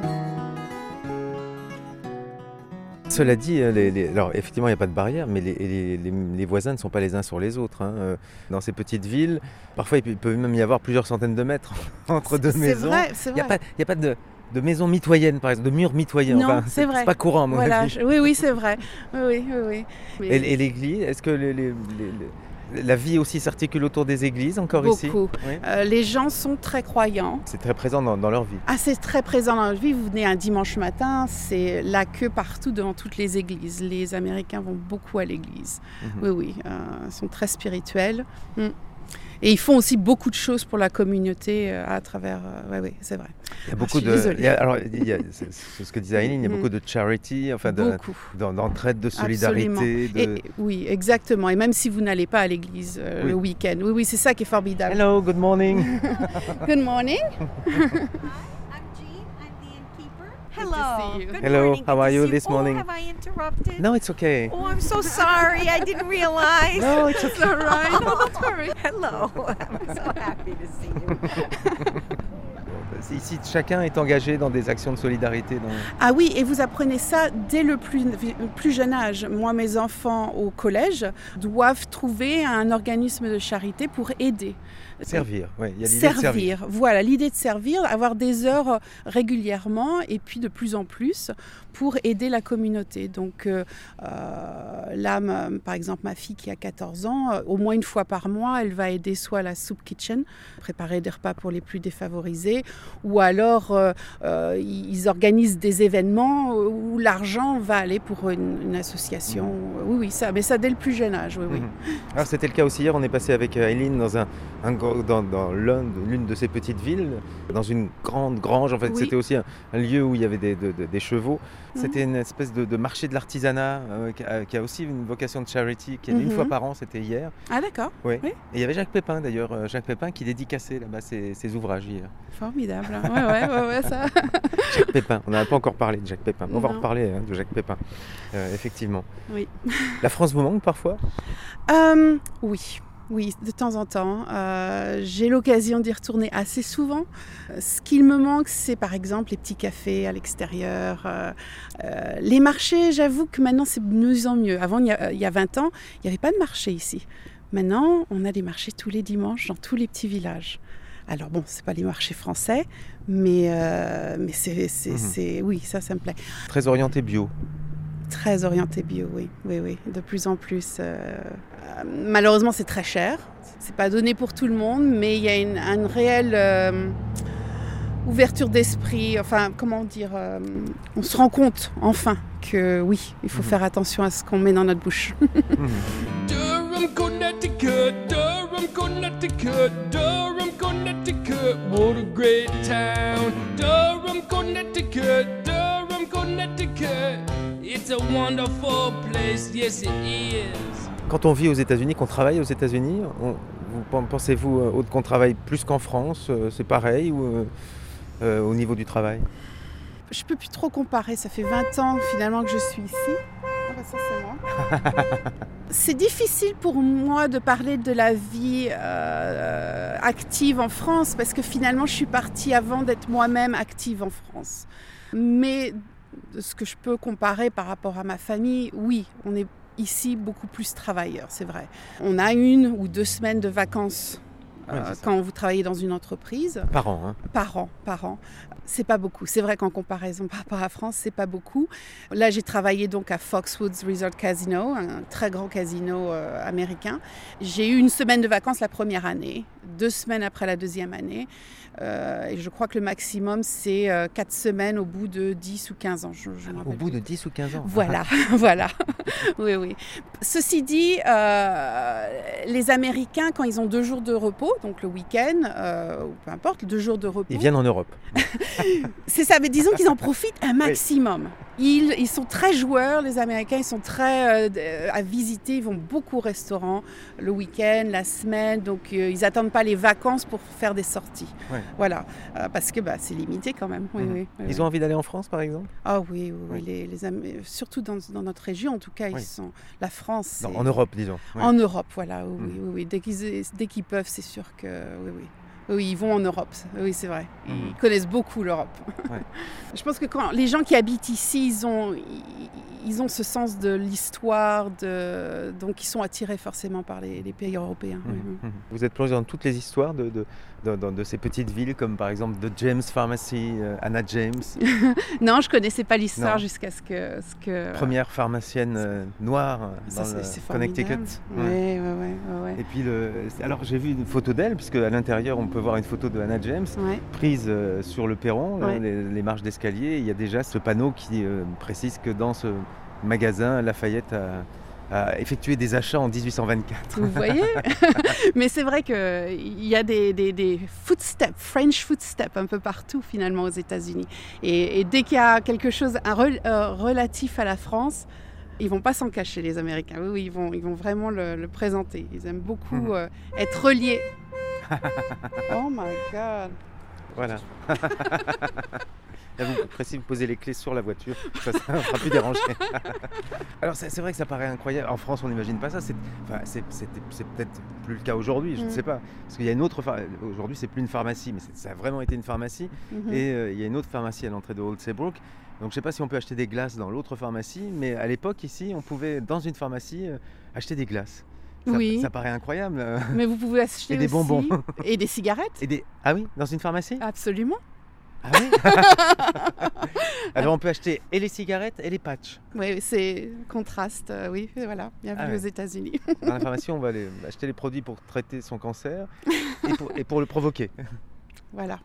[SPEAKER 3] Cela dit, les, les, alors effectivement il n'y a pas de barrière, mais les, les, les, les voisins ne sont pas les uns sur les autres. Hein. Dans ces petites villes, parfois il peut même y avoir plusieurs centaines de mètres entre deux
[SPEAKER 4] c'est
[SPEAKER 3] maisons.
[SPEAKER 4] Vrai, c'est vrai.
[SPEAKER 3] Il n'y a pas, il y a pas de, de maison mitoyenne, par exemple, de mur mitoyen.
[SPEAKER 4] Non,
[SPEAKER 3] enfin,
[SPEAKER 4] c'est, c'est vrai.
[SPEAKER 3] C'est pas courant à mon
[SPEAKER 4] voilà,
[SPEAKER 3] avis.
[SPEAKER 4] je, oui, oui, c'est vrai. Oui, oui, oui. Mais...
[SPEAKER 3] Et, et l'église, est-ce que les, les, les, les... La vie aussi s'articule autour des églises, encore
[SPEAKER 4] Beaucoup.
[SPEAKER 3] ici.
[SPEAKER 4] Beaucoup. Oui. Euh, les gens sont très croyants.
[SPEAKER 3] C'est très présent dans, dans leur vie.
[SPEAKER 4] Ah, c'est très présent dans leur vie. Vous venez un dimanche matin, c'est la queue partout devant toutes les églises. Les Américains vont beaucoup à l'église. Mm-hmm. Oui, oui. Euh, ils sont très spirituels. Mm. Et ils font aussi beaucoup de choses pour la communauté euh, à travers... Euh, oui, oui, c'est vrai.
[SPEAKER 3] Il y a beaucoup
[SPEAKER 4] ah,
[SPEAKER 3] de... Il y a, alors, il y a, c'est, c'est ce que disait Aileen, il y a mm. beaucoup de charity, enfin de, d'entraide, de solidarité. De...
[SPEAKER 4] Et, oui, exactement. Et même si vous n'allez pas à l'église euh, oui. le week-end. Oui, oui, c'est ça qui est formidable.
[SPEAKER 3] Hello, good morning.
[SPEAKER 4] Good morning.
[SPEAKER 12] Hello. Good
[SPEAKER 3] Hello.
[SPEAKER 12] morning.
[SPEAKER 3] How
[SPEAKER 12] Good
[SPEAKER 3] are you
[SPEAKER 12] see
[SPEAKER 3] this
[SPEAKER 12] you.
[SPEAKER 3] morning?
[SPEAKER 12] Oh, have I interrupted?
[SPEAKER 3] No, it's okay.
[SPEAKER 12] Oh, I'm so sorry. I didn't realize.
[SPEAKER 3] No, it's okay.
[SPEAKER 4] All right. No, don't worry.
[SPEAKER 12] Hello. I'm so happy to see you.
[SPEAKER 3] Ici, chacun est engagé dans des actions de solidarité. Dans...
[SPEAKER 4] Ah oui, et vous apprenez ça dès le plus, plus jeune âge. Moi, mes enfants au collège doivent trouver un organisme de charité pour aider.
[SPEAKER 3] Servir, oui, il y a l'idée
[SPEAKER 4] servir,
[SPEAKER 3] de servir.
[SPEAKER 4] Voilà, l'idée de servir, avoir des heures régulièrement et puis de plus en plus pour aider la communauté. Donc euh, là, ma, par exemple, ma fille qui a quatorze ans, euh, au moins une fois par mois, elle va aider soit la soup kitchen, préparer des repas pour les plus défavorisés, ou alors euh, euh, ils organisent des événements où l'argent va aller pour une, une association. Mmh. Oui, oui, ça, mais ça dès le plus jeune âge, oui, oui.
[SPEAKER 3] Mmh. Alors c'était le cas aussi hier, on est passé avec Aileen dans un, un Dans, dans l'un, l'une de ces petites villes, dans une grande grange. En fait, oui. C'était aussi un, un lieu où il y avait des, de, de, des chevaux. Mmh. C'était une espèce de, de marché de l'artisanat euh, qui, a, qui a aussi une vocation de charity, qui est mmh. une fois par an, c'était hier.
[SPEAKER 4] Ah d'accord.
[SPEAKER 3] Oui.
[SPEAKER 4] oui.
[SPEAKER 3] Et il y avait Jacques Pépin d'ailleurs, Jacques Pépin qui dédicaçait là-bas ses, ses ouvrages hier.
[SPEAKER 4] Formidable. Ouais, ouais, ouais, ouais, ça.
[SPEAKER 3] Jacques Pépin, on n'a pas encore parlé de Jacques Pépin. On
[SPEAKER 4] non.
[SPEAKER 3] va en reparler hein, de Jacques Pépin, euh, effectivement.
[SPEAKER 4] Oui.
[SPEAKER 3] La France vous manque parfois ?
[SPEAKER 4] euh, Oui. Oui, de temps en temps. Euh, j'ai l'occasion d'y retourner assez souvent. Ce qu'il me manque, c'est par exemple les petits cafés à l'extérieur. Euh, euh, les marchés, j'avoue que maintenant, c'est de mieux en mieux. Avant, il y a, il y a vingt ans, il n'y avait pas de marché ici. Maintenant, on a des marchés tous les dimanches dans tous les petits villages. Alors bon, ce n'est pas les marchés français, mais, euh, mais c'est, c'est, mmh. c'est, oui, ça, ça me plaît.
[SPEAKER 3] Très orienté bio.
[SPEAKER 4] Très orienté bio, oui, oui, oui, de plus en plus. Euh, euh, malheureusement, c'est très cher. C'est pas donné pour tout le monde, mais il y a une, une réelle euh, ouverture d'esprit. Enfin, comment dire euh, on se rend compte, enfin, que oui, il faut mmh. faire attention à ce qu'on met dans notre bouche.
[SPEAKER 13] Durham, Connecticut, Durham, Connecticut, Durham, Connecticut, what a great town. Durham, Connecticut, Durham, Connecticut. It's a wonderful place, yes it is.
[SPEAKER 3] Quand on vit aux États-Unis, qu'on travaille aux États-Unis, on, vous, pensez-vous qu'on travaille plus qu'en France ? C'est pareil ou euh, au niveau du travail ?
[SPEAKER 4] Je ne peux plus trop comparer, ça fait vingt ans finalement que je suis ici. bah ça c'est moi. C'est difficile pour moi de parler de la vie euh, active en France parce que finalement je suis partie avant d'être moi-même active en France. Mais de ce que je peux comparer par rapport à ma famille, oui, on est ici beaucoup plus travailleurs, c'est vrai. On a une ou deux semaines de vacances euh, ouais, quand vous travaillez dans une entreprise.
[SPEAKER 3] Par an, hein.
[SPEAKER 4] Par an, par an. C'est pas beaucoup. C'est vrai qu'en comparaison par rapport à la France, c'est pas beaucoup. Là, j'ai travaillé donc à Foxwoods Resort Casino, un très grand casino euh, américain. J'ai eu une semaine de vacances la première année, deux semaines après la deuxième année. Euh, et je crois que le maximum, c'est euh, quatre semaines au bout de dix ou quinze ans. Je, je
[SPEAKER 3] au bout de dix ou quinze ans.
[SPEAKER 4] Voilà, voilà. Oui, oui. Ceci dit, euh, les Américains, quand ils ont deux jours de repos, donc le week-end, euh, ou peu importe, deux jours de repos...
[SPEAKER 3] Ils viennent en Europe.
[SPEAKER 4] C'est ça, mais disons qu'ils en profitent un maximum. Ils, ils sont très joueurs, les Américains, ils sont très euh, à visiter, ils vont beaucoup au restaurant le week-end, la semaine, donc euh, ils n'attendent pas les vacances pour faire des sorties. Ouais. Voilà, euh, parce que bah, c'est limité quand même. Oui, mmh. oui, oui,
[SPEAKER 3] ils
[SPEAKER 4] oui.
[SPEAKER 3] ont envie d'aller en France, par exemple ?
[SPEAKER 4] Ah oui, oui, oui. oui. Les, les Am... surtout dans, dans notre région, en tout cas, oui. ils sont... la France. C'est...
[SPEAKER 3] Non, en Europe, disons.
[SPEAKER 4] Oui. En Europe, voilà, oui, mmh. oui, oui. Dès qu'ils, dès qu'ils peuvent, c'est sûr que oui, oui. Oui, ils vont en Europe, oui c'est vrai. Ils mmh. connaissent beaucoup l'Europe. Ouais. Je pense que quand les gens qui habitent ici, ils ont, ils, ils ont ce sens de l'histoire, de... donc ils sont attirés forcément par les, les pays européens. Mmh.
[SPEAKER 3] Oui. Vous êtes plongé dans toutes les histoires de, de, de, de, de ces petites villes, comme par exemple de James Pharmacy, euh, Anna James.
[SPEAKER 4] Non, je ne connaissais pas l'histoire non. jusqu'à ce que, ce que...
[SPEAKER 3] Première pharmacienne euh, noire
[SPEAKER 4] ça,
[SPEAKER 3] dans
[SPEAKER 4] c'est,
[SPEAKER 3] le
[SPEAKER 4] c'est
[SPEAKER 3] Connecticut.
[SPEAKER 4] Oui, ouais. ouais, ouais, ouais.
[SPEAKER 3] Et puis, le... alors j'ai vu une photo d'elle, puisque à l'intérieur on peut voir une photo de Anna James ouais. prise euh, sur le perron, ouais. les, les marches d'escalier. Il y a déjà ce panneau qui euh, précise que dans ce magasin, Lafayette a, a effectué des achats en dix-huit cent vingt-quatre.
[SPEAKER 4] Vous voyez. Mais c'est vrai qu'il y a des, des, des footsteps, French footsteps un peu partout finalement aux États-Unis. Et, et dès qu'il y a quelque chose un rel, euh, relatif à la France, ils ne vont pas s'en cacher, les Américains. Oui, oui, ils vont, ils vont vraiment le, le présenter. Ils aiment beaucoup mmh. euh, être reliés. Oh my God.
[SPEAKER 3] Voilà. Là, vous précisez, vous posez les clés sur la voiture, ça ne sera plus dérangé. Alors c'est, c'est vrai que ça paraît incroyable. En France, on n'imagine pas ça. C'est, enfin, c'est, c'est, c'est peut-être plus le cas aujourd'hui, je mm. ne sais pas. Parce qu'il y a une autre... Phar... Aujourd'hui, c'est plus une pharmacie, mais c'est, ça a vraiment été une pharmacie. Mm-hmm. Et euh, il y a une autre pharmacie à l'entrée de Old Saybrook. Donc je ne sais pas si on peut acheter des glaces dans l'autre pharmacie, mais à l'époque, ici, on pouvait, dans une pharmacie, euh, acheter des glaces. Ça,
[SPEAKER 4] oui.
[SPEAKER 3] ça paraît incroyable.
[SPEAKER 4] Mais vous pouvez acheter
[SPEAKER 3] et des
[SPEAKER 4] aussi
[SPEAKER 3] bonbons.
[SPEAKER 4] Et des cigarettes.
[SPEAKER 3] Et des... Ah oui, dans une pharmacie ?
[SPEAKER 4] Absolument.
[SPEAKER 3] Ah oui. Alors on peut acheter et les cigarettes et les patchs.
[SPEAKER 4] Oui, c'est contraste, euh, oui, voilà, bienvenue ah ouais. aux États-Unis.
[SPEAKER 3] Dans la pharmacie, on va aller acheter les produits pour traiter son cancer et pour, et pour le provoquer.
[SPEAKER 4] Voilà.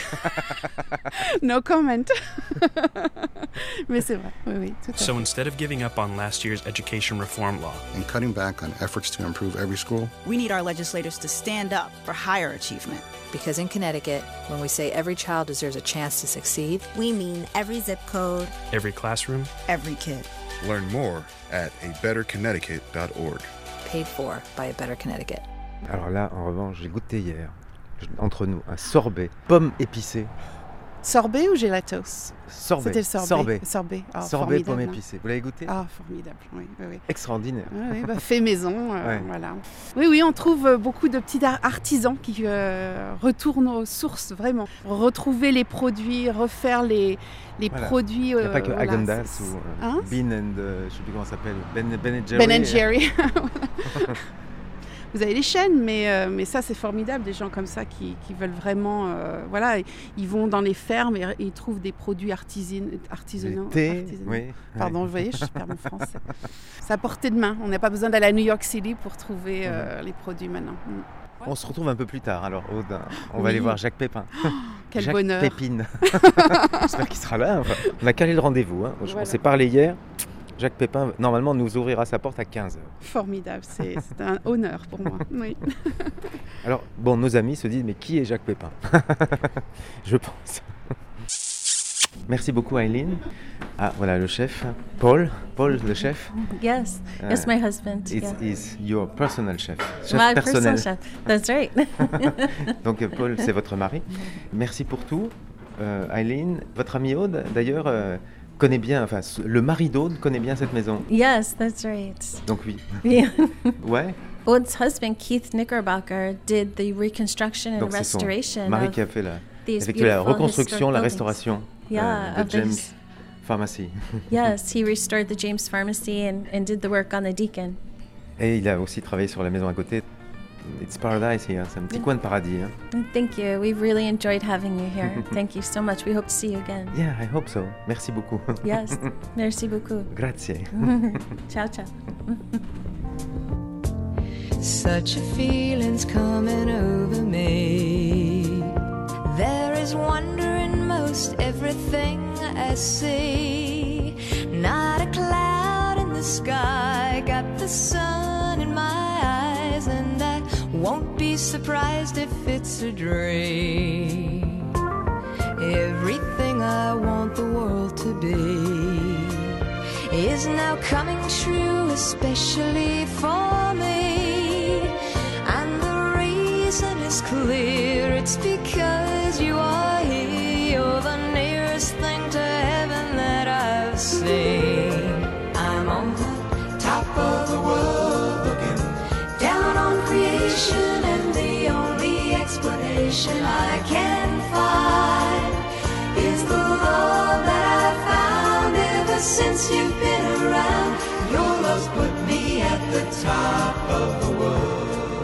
[SPEAKER 4] No comment. Mais c'est vrai, oui, oui, tout à fait.
[SPEAKER 14] So instead of giving up on last year's education reform law
[SPEAKER 15] and cutting back on efforts to improve every school,
[SPEAKER 16] we need our legislators to stand up for higher achievement.
[SPEAKER 17] Because in Connecticut, when we say every child deserves a chance to succeed,
[SPEAKER 18] we mean every zip code,
[SPEAKER 14] every classroom,
[SPEAKER 16] every kid.
[SPEAKER 15] Learn more at a better connecticut dot org.
[SPEAKER 17] Paid for by A Better Connecticut.
[SPEAKER 3] Alors là, en revanche, j'ai goûté hier, entre nous, un sorbet, pomme épicée.
[SPEAKER 4] Sorbet ou gelatos ?
[SPEAKER 3] Sorbet.
[SPEAKER 4] C'était le sorbet.
[SPEAKER 3] Sorbet,
[SPEAKER 4] sorbet. Oh,
[SPEAKER 3] sorbet pomme épicée. Vous l'avez goûté ?
[SPEAKER 4] Ah, formidable, oui. oui, oui.
[SPEAKER 3] Extraordinaire.
[SPEAKER 4] Oui, oui bah, fait maison, euh, ouais. voilà. Oui, oui, on trouve beaucoup de petits artisans qui euh, retournent aux sources, vraiment. Retrouver les produits, refaire les, les
[SPEAKER 3] voilà.
[SPEAKER 4] produits.
[SPEAKER 3] Il n'y a pas que
[SPEAKER 4] voilà,
[SPEAKER 3] Häagen-Dazs ou euh,
[SPEAKER 4] hein
[SPEAKER 3] Bean and, euh, je ne sais plus comment ça s'appelle, Ben, ben and Jerry.
[SPEAKER 4] Ben and Jerry. Vous avez les chaînes, mais, euh, mais ça c'est formidable, des gens comme ça qui, qui veulent vraiment, euh, voilà, ils vont dans les fermes et, et ils trouvent des produits artisan, artisanaux.
[SPEAKER 3] Thé,
[SPEAKER 4] artisanaux.
[SPEAKER 3] Oui.
[SPEAKER 4] Pardon, vous voyez, je perds mon français. C'est à portée de main, on n'a pas besoin d'aller à New York City pour trouver euh, mmh. les produits maintenant. Mmh.
[SPEAKER 3] On se retrouve un peu plus tard, alors Aude, on oui. va aller voir Jacques Pépin.
[SPEAKER 4] Oh, quel
[SPEAKER 3] Jacques
[SPEAKER 4] bonheur.
[SPEAKER 3] Pépine. J'espère qu'il sera là. Enfin, on a calé le rendez-vous, hein. Voilà. On s'est parlé hier. Jacques Pépin, normalement, nous ouvrira sa porte à quinze heures.
[SPEAKER 4] Formidable, c'est, c'est un honneur pour moi. Oui.
[SPEAKER 3] Alors, bon, nos amis se disent, mais qui est Jacques Pépin ? Je pense. Merci beaucoup, Eileen. Ah, voilà le chef, Paul. Paul, le chef.
[SPEAKER 8] Yes, uh, yes, my husband.
[SPEAKER 3] It's,
[SPEAKER 8] yeah.
[SPEAKER 3] It's your personal chef. Chef
[SPEAKER 8] my
[SPEAKER 3] personnel.
[SPEAKER 8] Personal chef. That's right.
[SPEAKER 3] Donc, Paul, c'est votre mari. Merci pour tout. Euh, Eileen, votre amie Aude, d'ailleurs... Euh, connaît bien, enfin, le mari d'Aude connaît bien cette maison.
[SPEAKER 8] Yes, that's right.
[SPEAKER 3] Donc oui.
[SPEAKER 8] Yeah.
[SPEAKER 3] Ouais.
[SPEAKER 8] Aude's husband, Keith Knickerbocker, did the reconstruction and
[SPEAKER 3] Donc c'est son
[SPEAKER 8] restoration
[SPEAKER 3] mari
[SPEAKER 8] of
[SPEAKER 3] qui a fait la,
[SPEAKER 8] these
[SPEAKER 3] effectué la
[SPEAKER 8] beautiful
[SPEAKER 3] reconstruction, la
[SPEAKER 8] historic
[SPEAKER 3] restauration
[SPEAKER 8] Yeah,
[SPEAKER 3] euh,
[SPEAKER 8] of
[SPEAKER 3] de
[SPEAKER 8] the
[SPEAKER 3] James
[SPEAKER 8] his-
[SPEAKER 3] Pharmacy.
[SPEAKER 8] Yes, he restored the James Pharmacy and, and did the work on the Deacon.
[SPEAKER 3] Et il a aussi travaillé sur la maison à côté. It's paradise here, c'est un petit
[SPEAKER 8] Yeah.
[SPEAKER 3] coin de paradis. Hein.
[SPEAKER 8] Thank you. We've really enjoyed having you here. Thank you so much. We hope to see you again.
[SPEAKER 3] Yeah, I hope so. Merci beaucoup.
[SPEAKER 8] Yes. Merci beaucoup.
[SPEAKER 3] Grazie.
[SPEAKER 8] Ciao, ciao.
[SPEAKER 19] Such a feeling's coming over me. There is wonder in most everything I see. Not a cloud in the sky, got the sun in my eyes, and I won't be surprised if it's a dream. Everything I want the world to be is now coming true, especially for me. And the reason is clear, it's because you are here. You're the nearest thing to heaven that I've seen. I'm on the top of the world, looking down on creation, and the only explanation I can find is the love that I've found ever since you've been around. Your love's put me at the top of the world.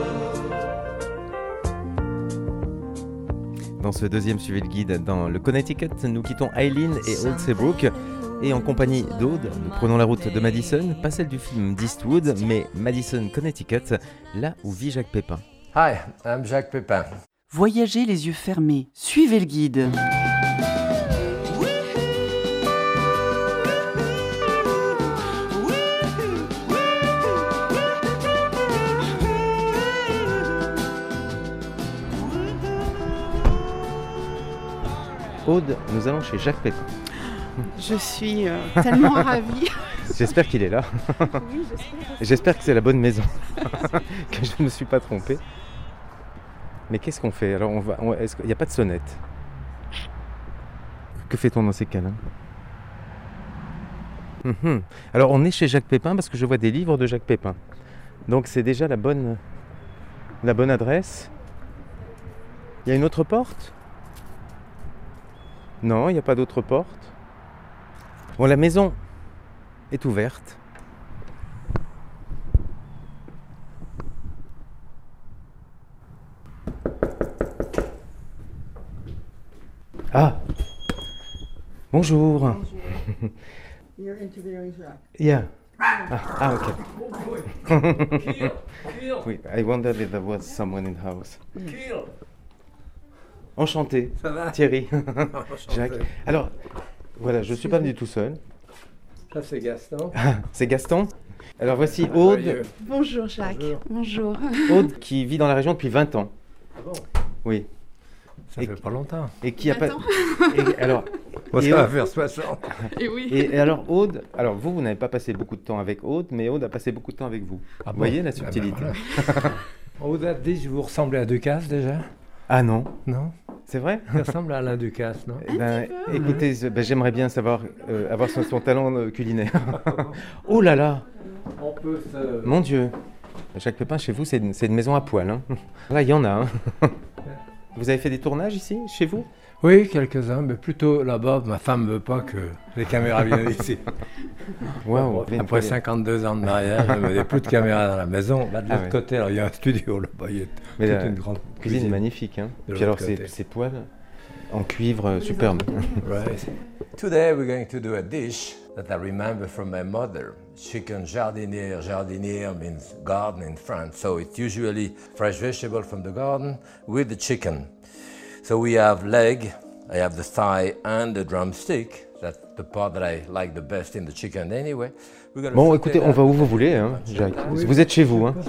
[SPEAKER 3] Dans ce deuxième Suivez le guide dans le Connecticut, nous quittons Eileen et Old Saybrook. Et en compagnie d'Aude, nous prenons la route de Madison, pas celle du film d'Eastwood, mais Madison, Connecticut, là où vit Jacques Pépin.
[SPEAKER 20] Hi, I'm Jacques Pépin.
[SPEAKER 10] Voyagez les yeux fermés, suivez le guide.
[SPEAKER 3] Aude, nous allons chez Jacques Pépin.
[SPEAKER 4] Je suis euh, tellement ravie.
[SPEAKER 3] J'espère qu'il est là.
[SPEAKER 4] Oui, j'espère.
[SPEAKER 3] J'espère que c'est la bonne maison, que je ne me suis pas trompé. Mais qu'est-ce qu'on fait? Alors, on va, on, est-ce qu'il n'y a pas de sonnette? Que fait-on dans ces cas-là? Mhm. Alors, on est chez Jacques Pépin parce que je vois des livres de Jacques Pépin. Donc, c'est déjà la bonne, la bonne adresse. Il y a une autre porte? Non, il n'y a pas d'autre porte. Bon, la maison est ouverte. Ah, bonjour. Bonjour.
[SPEAKER 21] You're interviewing Jacques.
[SPEAKER 3] Yeah. Ah, ah ok.
[SPEAKER 21] Kiel, Kiel.
[SPEAKER 3] Oui, I wondered if there was someone in the house.
[SPEAKER 21] Kiel.
[SPEAKER 3] Enchanté.
[SPEAKER 21] Ça va?
[SPEAKER 3] Thierry.
[SPEAKER 21] Enchanté.
[SPEAKER 3] Jacques. Alors, voilà, je ne suis pas venu tout seul.
[SPEAKER 21] Ça, c'est Gaston.
[SPEAKER 3] C'est Gaston. Alors voici Aude.
[SPEAKER 4] Bonjour Jacques. Bonjour.
[SPEAKER 3] Aude qui vit dans la région depuis vingt ans.
[SPEAKER 21] Ah bon?
[SPEAKER 3] Oui.
[SPEAKER 21] Ça fait pas longtemps.
[SPEAKER 3] Et qui a pas.
[SPEAKER 4] vingt ans.
[SPEAKER 3] Et, alors.
[SPEAKER 21] Moi,
[SPEAKER 3] et
[SPEAKER 21] ça va
[SPEAKER 3] Aude-
[SPEAKER 21] faire soixante.
[SPEAKER 4] Et oui.
[SPEAKER 3] Et, et alors Aude, alors vous, vous n'avez pas passé beaucoup de temps avec Aude, mais Aude a passé beaucoup de temps avec vous.
[SPEAKER 21] Ah
[SPEAKER 3] vous
[SPEAKER 21] bon?
[SPEAKER 3] voyez la
[SPEAKER 21] Ah ben
[SPEAKER 3] subtilité.
[SPEAKER 21] voilà. Aude a dit que vous ressemblez à Ducasse déjà?
[SPEAKER 3] Ah non.
[SPEAKER 21] Non?
[SPEAKER 3] C'est vrai?
[SPEAKER 21] Il ressemble à Alain Ducasse, non?
[SPEAKER 3] Eh ben, écoutez, je- ben, j'aimerais bien savoir, euh, avoir son, son talent euh, culinaire. Oh là là!
[SPEAKER 21] On peut se...
[SPEAKER 3] Mon Dieu! Jacques Pépin, chez vous, c'est une, c'est une maison à poil. Hein. Là, il y en a. Hein. Vous avez fait des tournages ici, chez vous?
[SPEAKER 21] Oui, quelques-uns, mais plutôt là-bas. Ma femme ne veut pas que les caméras viennent ici.
[SPEAKER 3] Waouh!
[SPEAKER 21] Après cinquante-deux ans de mariage, il n'y a plus de caméras dans la maison. Là, de
[SPEAKER 3] Ah
[SPEAKER 21] l'autre
[SPEAKER 3] ouais.
[SPEAKER 21] côté, alors, il y a un studio là-bas. Il y a
[SPEAKER 3] Mais
[SPEAKER 21] toute
[SPEAKER 3] la
[SPEAKER 21] une grande
[SPEAKER 3] cuisine est magnifique. Hein.
[SPEAKER 21] de
[SPEAKER 3] Puis alors,
[SPEAKER 21] l'autre
[SPEAKER 3] ces,
[SPEAKER 21] côté.
[SPEAKER 3] ces poêles en cuivre euh, superbe.
[SPEAKER 20] Right. Today we're going to do a dish that I remember from my mother. Chicken jardiniere. Jardiniere means garden in France. So it's usually fresh vegetable from the garden with the chicken. So we have leg, I have the thigh and the drumstick. That's the part that I like the best in the chicken anyway. We're gonna
[SPEAKER 3] Bon,
[SPEAKER 20] sauté
[SPEAKER 3] écoutez,
[SPEAKER 20] that.
[SPEAKER 3] on va où vous voulez, hein, Jacques. Vous êtes chez vous. Hein.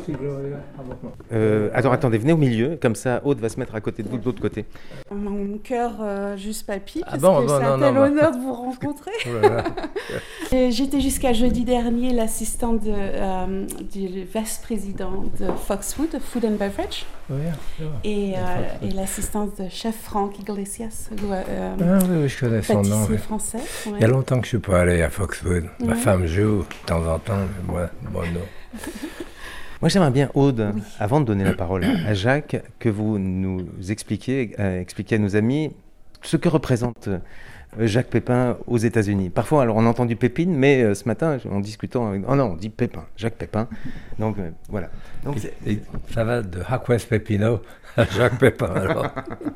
[SPEAKER 3] Euh, attends, attendez, venez au milieu, comme ça, Aude va se mettre à côté de vous de l'autre côté.
[SPEAKER 4] Mon cœur euh, juste palpite
[SPEAKER 21] Ah
[SPEAKER 4] parce
[SPEAKER 21] bon,
[SPEAKER 4] que
[SPEAKER 21] bon,
[SPEAKER 4] c'est
[SPEAKER 21] non,
[SPEAKER 4] un tel
[SPEAKER 21] non, bah.
[SPEAKER 4] honneur de vous rencontrer.
[SPEAKER 21] Oh là là.
[SPEAKER 4] Et j'étais jusqu'à jeudi dernier l'assistante de, euh, du vice-président de Foxwood, Food and Beverage,
[SPEAKER 21] Oui, c'est vrai.
[SPEAKER 4] et, euh, et l'assistante de chef Franck Iglesias, euh,
[SPEAKER 21] Ah oui, oui, je connais son nom.
[SPEAKER 4] pâtissier
[SPEAKER 21] oui.
[SPEAKER 4] français. Ouais.
[SPEAKER 21] Il y a longtemps que je ne suis pas allé à Foxwood. Ouais. Ma femme joue de temps en temps, mais moi, moi non.
[SPEAKER 3] Moi, j'aimerais bien, Aude, oui. avant de donner la parole à Jacques, que vous nous expliquiez, euh, expliquiez à nos amis ce que représente Jacques Pépin aux États-Unis. Parfois, alors on a entendu Pépine, mais euh, ce matin, en discutant, avec... oh non, on dit Pépin, Jacques Pépin. Donc euh, voilà. Donc,
[SPEAKER 21] et, ça va de Jacques Pépino à Jacques Pépin. Alors.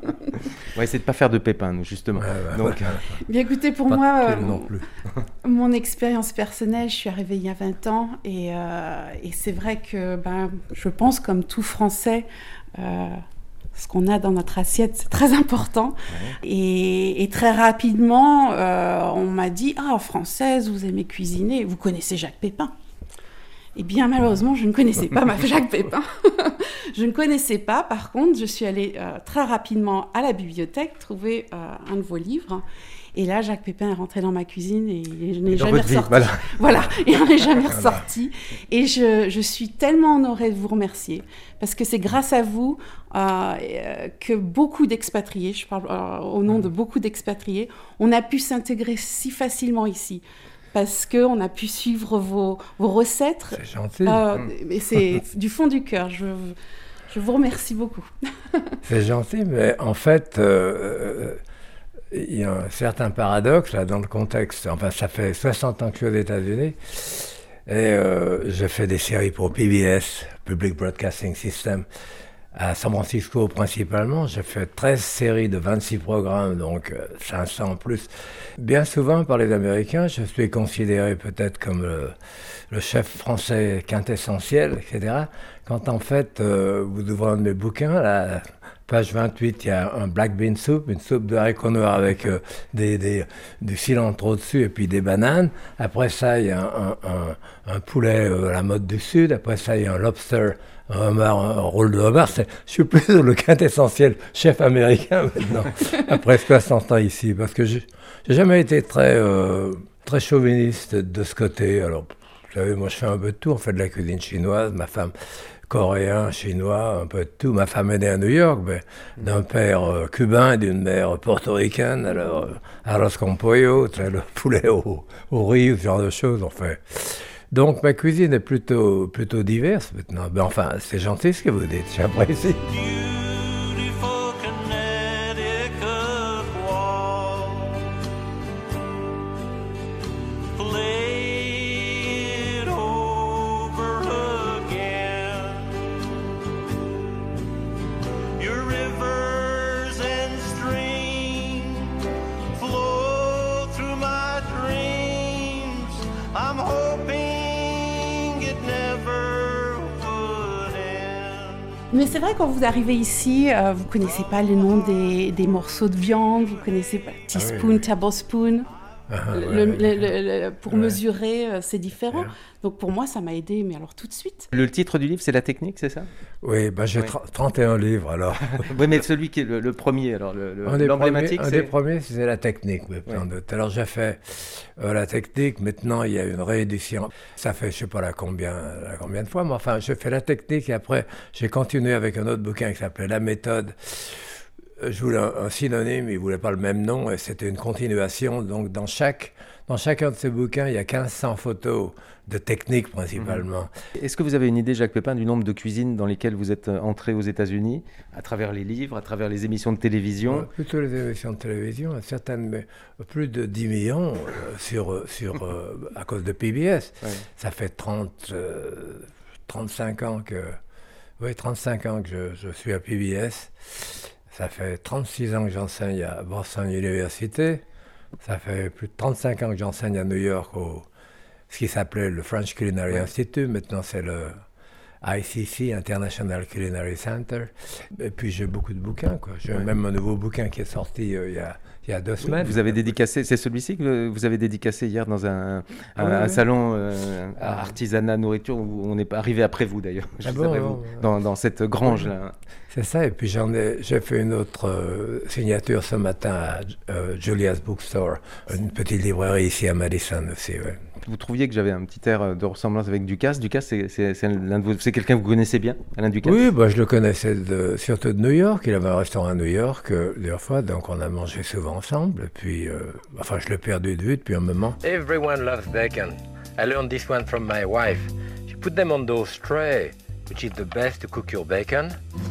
[SPEAKER 3] On va essayer de ne pas faire de Pépin, nous, justement. Ouais, ouais,
[SPEAKER 4] Donc,
[SPEAKER 21] ouais.
[SPEAKER 4] Bien écoutez, pour pas moi, euh,
[SPEAKER 21] non plus.
[SPEAKER 4] mon expérience personnelle, je suis arrivée il y a vingt ans, et, euh, et c'est vrai que ben, je pense, comme tout Français, euh, ce qu'on a dans notre assiette, c'est très important. Ouais. Et, et très rapidement, euh, on m'a dit « Ah, française, vous aimez cuisiner, vous connaissez Jacques Pépin ?» Eh bien, malheureusement, je ne connaissais pas ma Jacques Pépin. Je ne connaissais pas. Par contre, je suis allée euh, très rapidement à la bibliothèque trouver euh, un de vos livres. Et là, Jacques Pépin est rentré dans ma cuisine et je n'ai jamais ressorti. Vie, voilà. voilà, et on n'est jamais ressorti. Et je, je suis tellement honorée de vous remercier parce que c'est grâce à vous euh, que beaucoup d'expatriés, je parle euh, au nom de beaucoup d'expatriés, on a pu s'intégrer si facilement ici. Parce qu'on a pu suivre vos, vos recettes.
[SPEAKER 21] C'est gentil.
[SPEAKER 4] Euh, et c'est du fond du cœur. Je, je vous remercie beaucoup.
[SPEAKER 21] C'est gentil, mais en fait... Euh, il y a un certain paradoxe là dans le contexte. Enfin, ça fait soixante ans que je suis aux États-Unis et euh, j'ai fait des séries pour P B S, Public Broadcasting System, à San Francisco principalement. J'ai fait treize séries de vingt-six programmes, donc euh, cinq cents en plus. Bien souvent, par les Américains, je suis considéré peut-être comme le, le chef français quintessentiel, et cetera. Quand en fait, euh, vous ouvrez un de mes bouquins, là, page vingt-huit, il y a un black bean soup, une soupe de haricots noirs avec euh, des, des, du cilantro au-dessus et puis des bananes. Après ça, il y a un, un, un poulet euh, à la mode du Sud. Après ça, il y a un lobster, un homard, un, un rôle de homard. C'est, je suis plus le quintessentiel chef américain maintenant, après soixante ans ici, parce que je n'ai jamais été très, euh, très chauviniste de ce côté. Alors, vous savez, moi, je fais un peu de tout. On fait de la cuisine chinoise, ma femme... coréen, chinois, un peu de tout. Ma femme est née à New York, mais d'un père euh, cubain et d'une mère portoricaine. Alors, euh, arroz con pollo, le poulet au, au riz, ce genre de choses, on fait. Donc, ma cuisine est plutôt, plutôt diverse maintenant. Ben, enfin, c'est gentil ce que vous dites, j'apprécie.
[SPEAKER 4] Mais c'est vrai, quand vous arrivez ici, euh, vous ne connaissez pas les noms des, des morceaux de viande, vous ne connaissez pas teaspoon, ah oui, oui. tablespoon. Ah, le, ouais, le, le, le, le, pour ouais. mesurer, euh, c'est différent. Ouais. Donc pour moi, ça m'a aidé, mais alors tout de suite.
[SPEAKER 3] Le titre du livre, c'est La Technique, c'est ça?
[SPEAKER 21] Oui, ben j'ai ouais. trente et un livres alors.
[SPEAKER 3] Oui, mais celui qui est le, le premier, alors le, le,
[SPEAKER 21] un des
[SPEAKER 3] l'emblématique,
[SPEAKER 21] premiers,
[SPEAKER 3] c'est...
[SPEAKER 21] Un des premiers, c'est La Technique. Ouais. Alors j'ai fait euh, La Technique, maintenant il y a une réédition. Ça fait je ne sais pas là combien, là, combien de fois, mais enfin j'ai fait La Technique et après j'ai continué avec un autre bouquin qui s'appelait La Méthode. Je voulais un, un synonyme, il ne voulait pas le même nom, et c'était une continuation. Donc, dans, chaque, dans chacun de ces bouquins, il y a quinze cents photos de techniques, principalement.
[SPEAKER 3] Mmh. Est-ce que vous avez une idée, Jacques Pépin, du nombre de cuisines dans lesquelles vous êtes entré aux États-Unis, à travers les livres, à travers les émissions de télévision?
[SPEAKER 21] Ouais, plutôt les émissions de télévision, certaines, mais plus de dix millions euh, sur, sur, euh, à cause de P B S. Ouais. Ça fait trente, euh, trente-cinq ans que... Oui, trente-cinq ans que je, je suis à P B S. Ça fait trente-six ans que j'enseigne à Boston University. Ça fait plus de trente-cinq ans que j'enseigne à New York au ce qui s'appelait le French Culinary ouais. Institute. Maintenant, c'est le I C C, International Culinary Center. Et puis, j'ai beaucoup de bouquins, quoi. J'ai ouais. même un nouveau bouquin qui est sorti euh, il y a il y a deux semaines.
[SPEAKER 3] Vous avez dédicacé, c'est celui-ci que vous avez dédicacé hier dans un, un, ah, ouais, un ouais. salon euh, ah. artisanat nourriture où on est arrivé après vous d'ailleurs,
[SPEAKER 21] ah bon,
[SPEAKER 3] après
[SPEAKER 21] bon,
[SPEAKER 3] vous, dans, dans cette grange là.
[SPEAKER 21] C'est ça, et puis j'en ai, j'ai fait une autre euh, signature ce matin à euh, Julia's Bookstore, une petite librairie ici à Madison aussi. Ouais.
[SPEAKER 3] Vous trouviez que j'avais un petit air de ressemblance avec Ducasse. Ducasse, c'est, c'est, c'est l'un de vos, c'est quelqu'un que vous connaissez bien, Alain Ducasse?
[SPEAKER 21] Oui, bah, je le connaissais de, surtout de New York. Il avait un restaurant à New York, euh, plusieurs fois, donc on a mangé souvent ensemble. Et puis, euh, enfin, je l'ai perdu de vue depuis un moment.
[SPEAKER 20] Everyone loves bacon. I learned this one from my wife. You put them on those tray, which is the best to cook your bacon.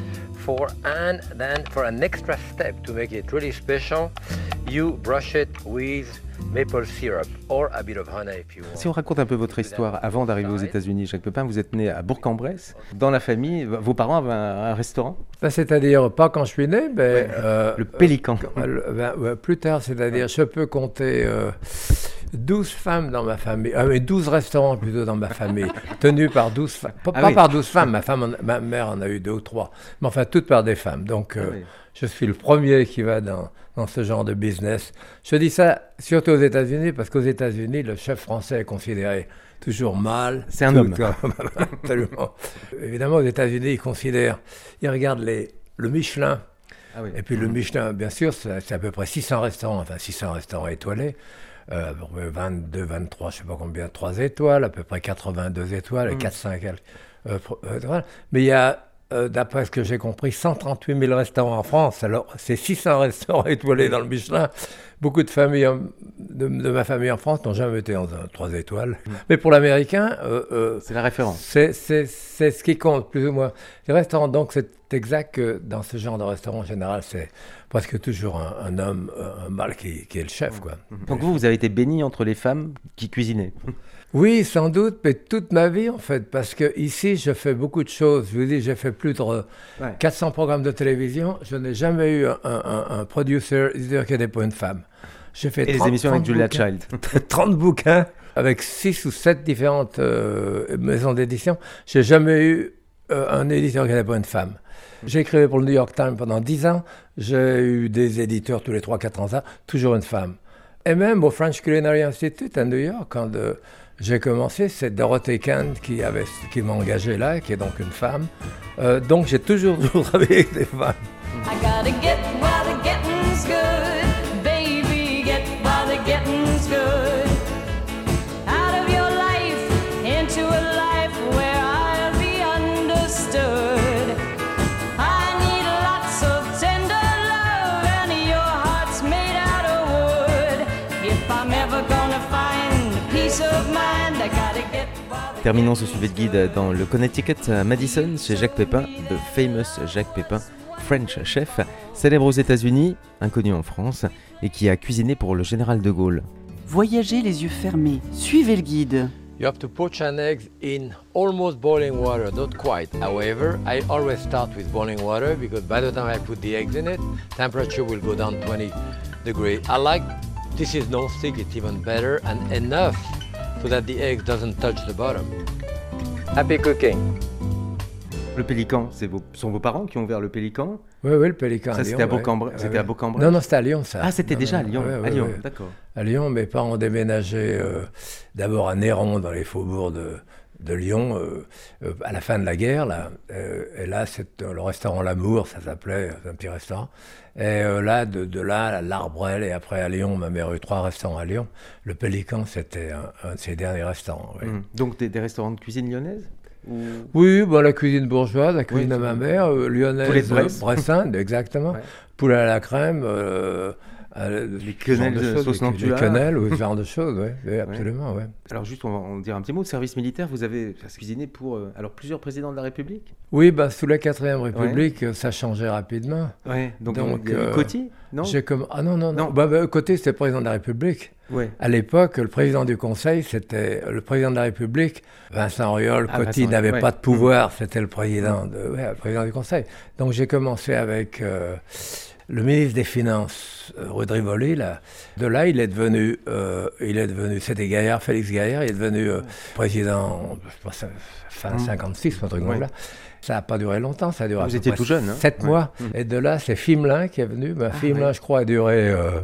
[SPEAKER 20] For and then for an extra step to make it really special, you brush it with maple syrup or a bit of honey if you want.
[SPEAKER 3] Si on raconte un peu votre histoire avant d'arriver aux États-Unis, Jacques Pepin, vous êtes né à Bourg-en-Bresse. Dans la famille, vos parents avaient un, un restaurant?
[SPEAKER 21] Ben, c'est-à-dire, pas quand je suis né, mais... Ouais,
[SPEAKER 3] euh, le Pélican.
[SPEAKER 21] Euh, ben, ouais, plus tard, c'est-à-dire, je peux compter euh, douze femmes dans ma famille, euh, douze restaurants plutôt dans ma famille, tenus par douze femmes. Pas, ah pas oui. par douze femmes, ma, femme en, ma mère en a eu deux ou trois, mais enfin, toutes par des femmes. Donc, euh, ah oui. je suis le premier qui va dans... dans ce genre de business. Je dis ça surtout aux États-Unis, parce qu'aux États-Unis, le chef français est considéré toujours mal.
[SPEAKER 3] C'est un homme.
[SPEAKER 21] Absolument. Évidemment, aux États-Unis, ils considèrent, ils regardent les, le Michelin. Ah oui. Et puis le Michelin, bien sûr, c'est, c'est à peu près six cents restaurants, enfin six cents restaurants étoilés. Euh, vingt-deux, vingt-trois, je ne sais pas combien, trois étoiles, à peu près quatre-vingt-deux étoiles, et mmh. quatre cents quelques. Euh, euh, mais il y a... Euh, d'après ce que j'ai compris, cent trente-huit mille restaurants en France. Alors, c'est six cents restaurants étoilés dans le Michelin. Beaucoup de familles, de, de ma famille en France n'ont jamais été en un, trois étoiles. Mmh. Mais pour l'Américain... Euh, euh,
[SPEAKER 3] c'est la référence.
[SPEAKER 21] C'est, c'est, c'est ce qui compte, plus ou moins. Les restaurants, donc, c'est exact que dans ce genre de restaurant, en général, c'est presque toujours un, un homme, un mâle qui, qui est le chef, quoi.
[SPEAKER 3] Mmh. Donc vous, vous avez été béni entre les femmes qui cuisinaient.
[SPEAKER 21] Oui, sans doute, mais toute ma vie, en fait, parce que ici, je fais beaucoup de choses. Je vous dis, j'ai fait plus de ouais. quatre cents programmes de télévision. Je n'ai jamais eu un, un, un producer, c'est-à-dire qui n'était pas une femme. J'ai fait
[SPEAKER 3] Et trente, les émissions avec Julia Child.
[SPEAKER 21] trente bouquins avec six ou sept différentes euh, maisons d'édition. J'ai jamais eu euh, un éditeur qui n'était pas une femme. J'ai écrit pour le New York Times pendant dix ans. J'ai eu des éditeurs tous les trois quatre ans, toujours une femme. Et même au French Culinary Institute à New York, quand... Euh, j'ai commencé, c'est Dorothée Kent qui, avait, qui m'a engagé là, qui est donc une femme. Euh, donc j'ai toujours, toujours travaillé avec des femmes. I gotta get while the getting's good, baby, get while the getting's good. Out of your life, into a life where I'll be understood. I need lots of tender love, and your heart's made out of wood. If I'm ever gonna find peace of mind.
[SPEAKER 3] Terminons ce suivi de guide dans le Connecticut à Madison, chez Jacques Pepin, The Famous Jacques Pepin, French chef, célèbre aux États-Unis, inconnu en France, et qui a cuisiné pour le général de Gaulle.
[SPEAKER 10] Voyagez les yeux fermés, suivez le guide.
[SPEAKER 20] You have to poach an egg in almost boiling water, not quite. However, I always start with boiling water because by the time I put the eggs in it, temperature will go down twenty degrees. I like, this is non-stick, it's even better and enough so that the egg doesn't touch the bottom. Happy cooking.
[SPEAKER 3] Le Pélican, c'est vos, sont vos parents qui ont ouvert le Pélican?
[SPEAKER 21] Oui, oui, le Pélican.
[SPEAKER 3] Ça, c'était à Bourg-en-Bresse. C'était à Bourg-en-Bresse.
[SPEAKER 21] Non, non, c'était à Lyon, ça.
[SPEAKER 3] Ah, c'était
[SPEAKER 21] non,
[SPEAKER 3] déjà
[SPEAKER 21] non,
[SPEAKER 3] à Lyon.
[SPEAKER 21] Ouais,
[SPEAKER 3] à
[SPEAKER 21] ouais,
[SPEAKER 3] Lyon,
[SPEAKER 21] ouais.
[SPEAKER 3] d'accord.
[SPEAKER 21] À Lyon, mes parents ont déménagé euh, d'abord à Néron, dans les faubourgs de, de Lyon, euh, euh, à la fin de la guerre, là. Euh, et là, c'est euh, le restaurant L'Amour, ça s'appelait, un petit restaurant. Et euh, là, de, de là, à l'Arbrel, et après à Lyon, ma mère a eu trois restaurants à Lyon. Le Pélican, c'était un, un de ses derniers restaurants. Oui.
[SPEAKER 3] Mmh. Donc des, des restaurants de cuisine lyonnaise? Ou...
[SPEAKER 21] Oui, bon, la cuisine bourgeoise, la cuisine oui, de ma mère, euh, lyonnaise, Bressin, exactement. Ouais. Poulet à la crème, euh, euh,
[SPEAKER 3] les quenelles de
[SPEAKER 21] choses,
[SPEAKER 3] sauce
[SPEAKER 21] les,
[SPEAKER 3] Nantua.
[SPEAKER 21] Les quenelles, ou ce genre de choses, oui, oui, absolument. Ouais. Ouais.
[SPEAKER 3] Alors juste, on va en dire un petit mot. Service militaire, vous avez cuisiné pour euh, alors, plusieurs présidents de la République?
[SPEAKER 21] Oui, bah, sous la quatrième République, ouais. ça changeait rapidement.
[SPEAKER 3] Ouais. Donc, Donc euh, Coty, non
[SPEAKER 21] j'ai comme... Ah non, non, non. non. Bah, bah, Coty, c'était président de la République.
[SPEAKER 3] Ouais.
[SPEAKER 21] À l'époque, le président du Conseil, c'était le président de la République, Vincent Auriol. Ah, Coty Vincent, n'avait ouais. pas de pouvoir, mmh. c'était le président, de, ouais, le président du Conseil. Donc j'ai commencé avec euh, le ministre des Finances, euh, Rue de Rivoli. Là. De là, il est devenu, euh, il est devenu, c'était Gaillard, Félix Gaillard, il est devenu euh, président, je pense, fin mmh. cinquante-six, un truc comme ça. Ça n'a pas duré longtemps, ça a duré
[SPEAKER 3] Vous étiez tout jeune, hein?
[SPEAKER 21] sept
[SPEAKER 3] ouais.
[SPEAKER 21] mois.
[SPEAKER 3] Mmh.
[SPEAKER 21] Et de là, c'est Fimelin qui est venu. Ben,
[SPEAKER 3] ah,
[SPEAKER 21] Fimelin,
[SPEAKER 3] ouais.
[SPEAKER 21] je crois, a duré... Euh,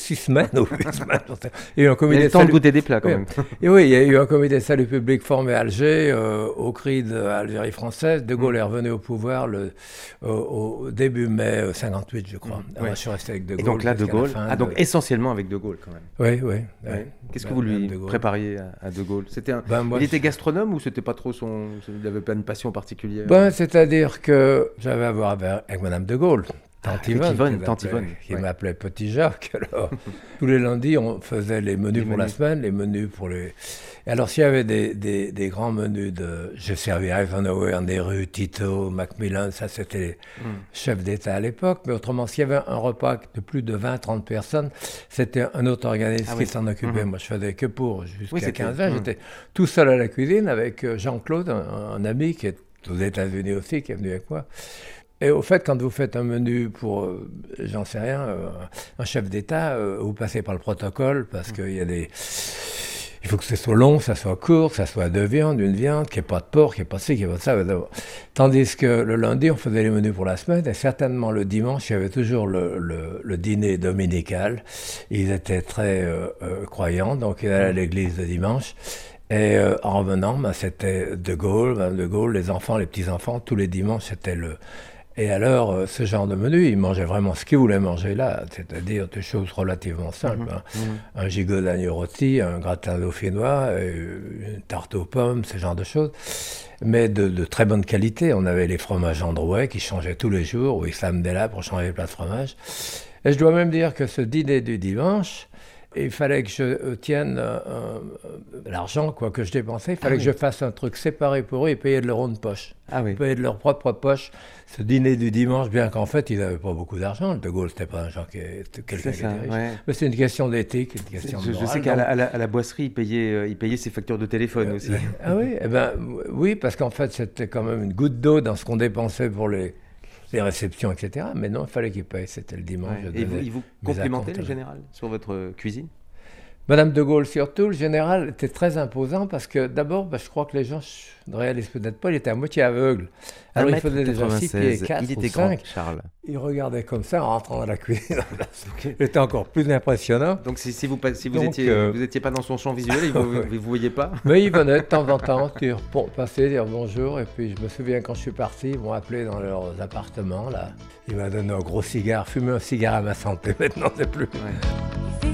[SPEAKER 21] six semaines ou huit semaines. Il y a eu un comité
[SPEAKER 3] il y a le temps
[SPEAKER 21] salut...
[SPEAKER 3] de goûter des plats quand
[SPEAKER 21] oui.
[SPEAKER 3] même.
[SPEAKER 21] Et oui, il y a eu un comité de salut public formé à Alger, euh, au cri de l'Algérie française. De Gaulle mmh. est revenu au pouvoir le, au, au début mai cinquante-huit, je crois. Mmh. Alors, oui. Je suis resté avec De Gaulle.
[SPEAKER 3] Et donc là, De Gaulle, ah, donc
[SPEAKER 21] de...
[SPEAKER 3] essentiellement avec De Gaulle quand même.
[SPEAKER 21] Oui, oui. oui.
[SPEAKER 3] oui. Qu'est-ce
[SPEAKER 21] ben,
[SPEAKER 3] que vous lui prépariez à, à De Gaulle? C'était un... ben, moi, Il était gastronome ou c'était pas trop son... Il n'avait pas une passion particulière?
[SPEAKER 21] Ben, c'est-à-dire que j'avais à voir avec, avec Madame De Gaulle. Tante
[SPEAKER 3] ah,
[SPEAKER 21] Yvonne,
[SPEAKER 3] Yvonne, Tante Yvonne,
[SPEAKER 21] qui
[SPEAKER 3] ouais.
[SPEAKER 21] m'appelait Petit Jacques. Alors, tous les lundis, on faisait les menus les pour menus. la semaine, les menus pour les... Et alors, s'il y avait des, des, des grands menus de... J'ai servi Eisenhower, Nehru, Tito, Macmillan, ça c'était les mm. chefs d'État à l'époque. Mais autrement, s'il y avait un repas de plus de vingt à trente personnes, c'était un autre organisme ah, qui oui. s'en occupait. Mm-hmm. Moi, je faisais que pour jusqu'à oui, quinze ans. Mm. J'étais tout seul à la cuisine avec Jean-Claude, un, un ami qui est aux États-Unis aussi, qui est venu avec moi. Et au fait, quand vous faites un menu pour, euh, j'en sais rien, euh, un chef d'État, euh, vous passez par le protocole parce qu'il y a des... Il faut que ce soit long, que ça soit court, que ça soit deux viandes, une viande, qu'il n'y ait pas de porc, qu'il n'y ait pas de ci, qu'il n'y ait pas de ça. Tandis que le lundi, on faisait les menus pour la semaine et certainement le dimanche, il y avait toujours le, le, le dîner dominical. Ils étaient très euh, euh, croyants, donc ils allaient à l'église le dimanche. Et euh, en revenant, ben, c'était De Gaulle, ben, De Gaulle, les enfants, les petits-enfants, tous les dimanches, c'était le... Et alors, euh, ce genre de menu, ils mangeaient vraiment ce qu'ils voulaient manger là, c'est-à-dire des choses relativement simples. Mmh, hein. mmh. Un gigot d'agneau rôti, un gratin dauphinois, une tarte aux pommes, ce genre de choses. Mais de, de très bonne qualité. On avait les fromages Androuet qui changeaient tous les jours, ou ils s'amenaient là pour changer les plats de fromage. Et je dois même dire que ce dîner du dimanche, il fallait que je tienne euh, euh, l'argent quoi, que je dépensais, il fallait ah, que oui. je fasse un truc séparé pour eux et payer de leur own poche.
[SPEAKER 3] Ah, oui.
[SPEAKER 21] Payer de leur propre poche. Ce dîner du dimanche, bien qu'en fait, ils n'avaient pas beaucoup d'argent. De Gaulle, c'était pas un gens qui était quelqu'un qui était riche. Ouais. Mais c'est une question d'éthique, une question
[SPEAKER 3] je,
[SPEAKER 21] de morale.
[SPEAKER 3] Je sais qu'à la, à la, à la boisserie, ils payaient, euh, ils payaient ses factures de téléphone euh, aussi.
[SPEAKER 21] Ah oui, eh ben, oui, parce qu'en fait, c'était quand même une goutte d'eau dans ce qu'on dépensait pour les... les réceptions, et cetera. Mais non, il fallait qu'ils payent. C'était le dimanche.
[SPEAKER 3] Ouais. Et vous, il vous complimentait, le général, sur votre cuisine?
[SPEAKER 21] Madame de Gaulle, surtout, le général était très imposant parce que d'abord, bah, je crois que les gens ne réalisent peut-être pas, il était à moitié aveugle. Alors il faisait déjà six pieds quatre
[SPEAKER 3] il était
[SPEAKER 21] ou cinq.
[SPEAKER 3] Grand, Charles.
[SPEAKER 21] Il regardait comme ça en rentrant dans la cuisine. Il était encore plus impressionnant.
[SPEAKER 3] Donc si, si vous si vous étiez euh... vous étiez pas dans son champ visuel, il vous, vous voyez pas.
[SPEAKER 21] Mais il venait de temps en temps dire bon, passer, dire bonjour. Et puis je me souviens quand je suis parti, ils m'ont appelé dans leurs appartements là. Il m'a donné un gros cigare, fumé un cigare à ma santé. Maintenant c'est plus. Ouais.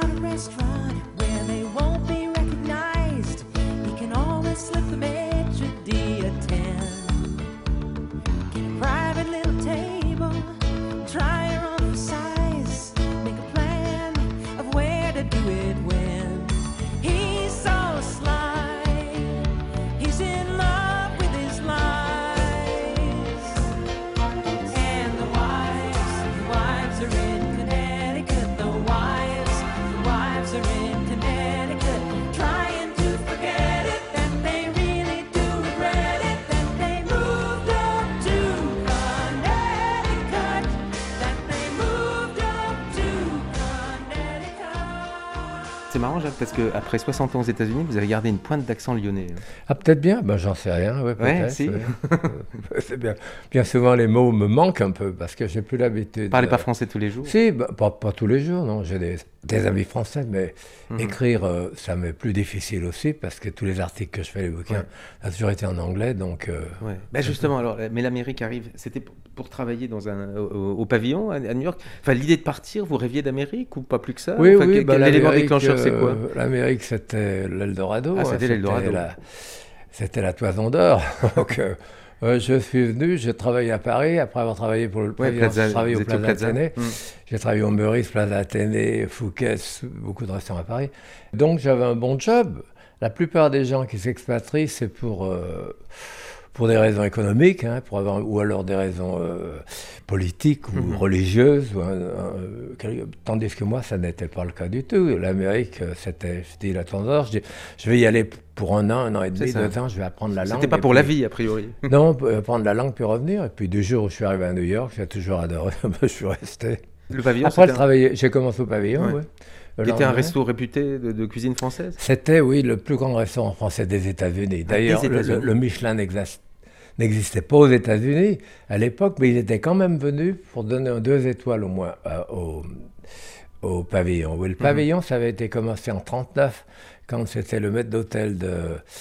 [SPEAKER 7] Slip the maitre d' a ten. Get a private little table, try your own size, make a plan of where to do it when. He's so sly, he's in love with his lies. And the wives, the wives are in Connecticut, the wives, the wives are in Connecticut, trying to forget it.
[SPEAKER 3] C'est marrant, Jacques, parce qu'après soixante ans aux États-Unis, vous avez gardé une pointe d'accent lyonnais.
[SPEAKER 21] Ah, peut-être bien, ben, j'en sais rien. Ouais,
[SPEAKER 3] ouais, si.
[SPEAKER 21] Ouais. C'est bien. Bien souvent, les mots me manquent un peu parce que j'ai plus l'habitude.
[SPEAKER 3] Vous parlez de... pas français tous les jours?
[SPEAKER 21] Si, ben, pas, pas tous les jours, non. J'ai des, des amis français, mais mm-hmm. écrire, euh, ça m'est plus difficile aussi parce que tous les articles que je fais, les bouquins, ouais. ça a toujours été en anglais, donc. Euh,
[SPEAKER 3] ouais. ben, justement, alors, mais l'Amérique arrive. C'était pour, pour travailler dans un, au, au pavillon à New York. Enfin, l'idée de partir, vous rêviez d'Amérique ou pas plus que ça?
[SPEAKER 21] Oui,
[SPEAKER 3] enfin,
[SPEAKER 21] oui.
[SPEAKER 3] Quel,
[SPEAKER 21] Ben,
[SPEAKER 3] quel élément déclencheur, c'est quoi?
[SPEAKER 21] Euh, L'Amérique, c'était l'Eldorado.
[SPEAKER 3] Ah, c'était
[SPEAKER 21] hein,
[SPEAKER 3] l'Eldorado.
[SPEAKER 21] La, c'était la toison d'or. Donc, euh, euh, je suis venu, j'ai travaillé à Paris. Après avoir travaillé pour le président, ouais, j'ai travaillé au Plaza, Plaza Athénée. Mmh. J'ai travaillé au Meurice, Plaza Athénée, Fouquet's, beaucoup de restaurants à Paris. Donc, j'avais un bon job. La plupart des gens qui s'expatrient, c'est pour... Euh, pour des raisons économiques, hein, pour avoir, ou alors des raisons euh, politiques ou mmh. religieuses, ou un, un, tandis que moi, ça n'était pas le cas du tout. L'Amérique, c'était, je dis la tendance, je dis, je vais y aller pour un an, un an et demi, deux ans, je vais apprendre la langue.
[SPEAKER 3] C'était pas pour puis, la vie, a priori.
[SPEAKER 21] Non, apprendre la langue puis revenir. Et puis du jour où je suis arrivé à New York, j'ai toujours adoré, je suis resté.
[SPEAKER 3] Le pavillon,
[SPEAKER 21] après, le travail, j'ai commencé au pavillon,
[SPEAKER 3] ouais.
[SPEAKER 21] ouais.
[SPEAKER 3] Qui était un resto réputé de, de cuisine française?
[SPEAKER 21] C'était, oui, le plus grand restaurant français des États-Unis. D'ailleurs, ah, le, le, le Michelin n'existe n'existait pas aux États-Unis à l'époque, mais il était quand même venu pour donner un deux étoiles au moins euh, au, au pavillon. Oui, le pavillon, ça avait été commencé en trente-neuf, quand c'était le maître d'hôtel de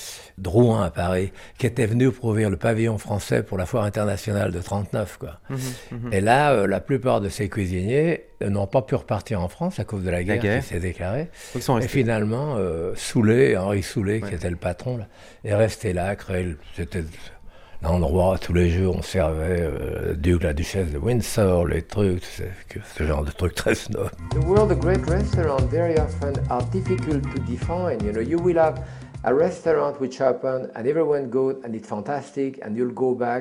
[SPEAKER 21] Drouin à Paris, qui était venu pour ouvrir le pavillon français pour la foire internationale de trente-neuf, quoi. Mmh, mmh. Et là, euh, la plupart de ces cuisiniers euh, n'ont pas pu repartir en France à cause de la guerre, la guerre. qui s'est déclarée. Et finalement, euh, Soulet, Henri Soulet, ouais. qui était le patron, là, est resté là, créé, c'était l'endroit, tous les jours, on servait euh, Duc, la Duchesse de Windsor, les trucs, ce, ce genre de trucs très snob.
[SPEAKER 20] The world of great restaurants very often are difficult to define. You know, you will have a restaurant which open and everyone goes and it's fantastic and you'll go back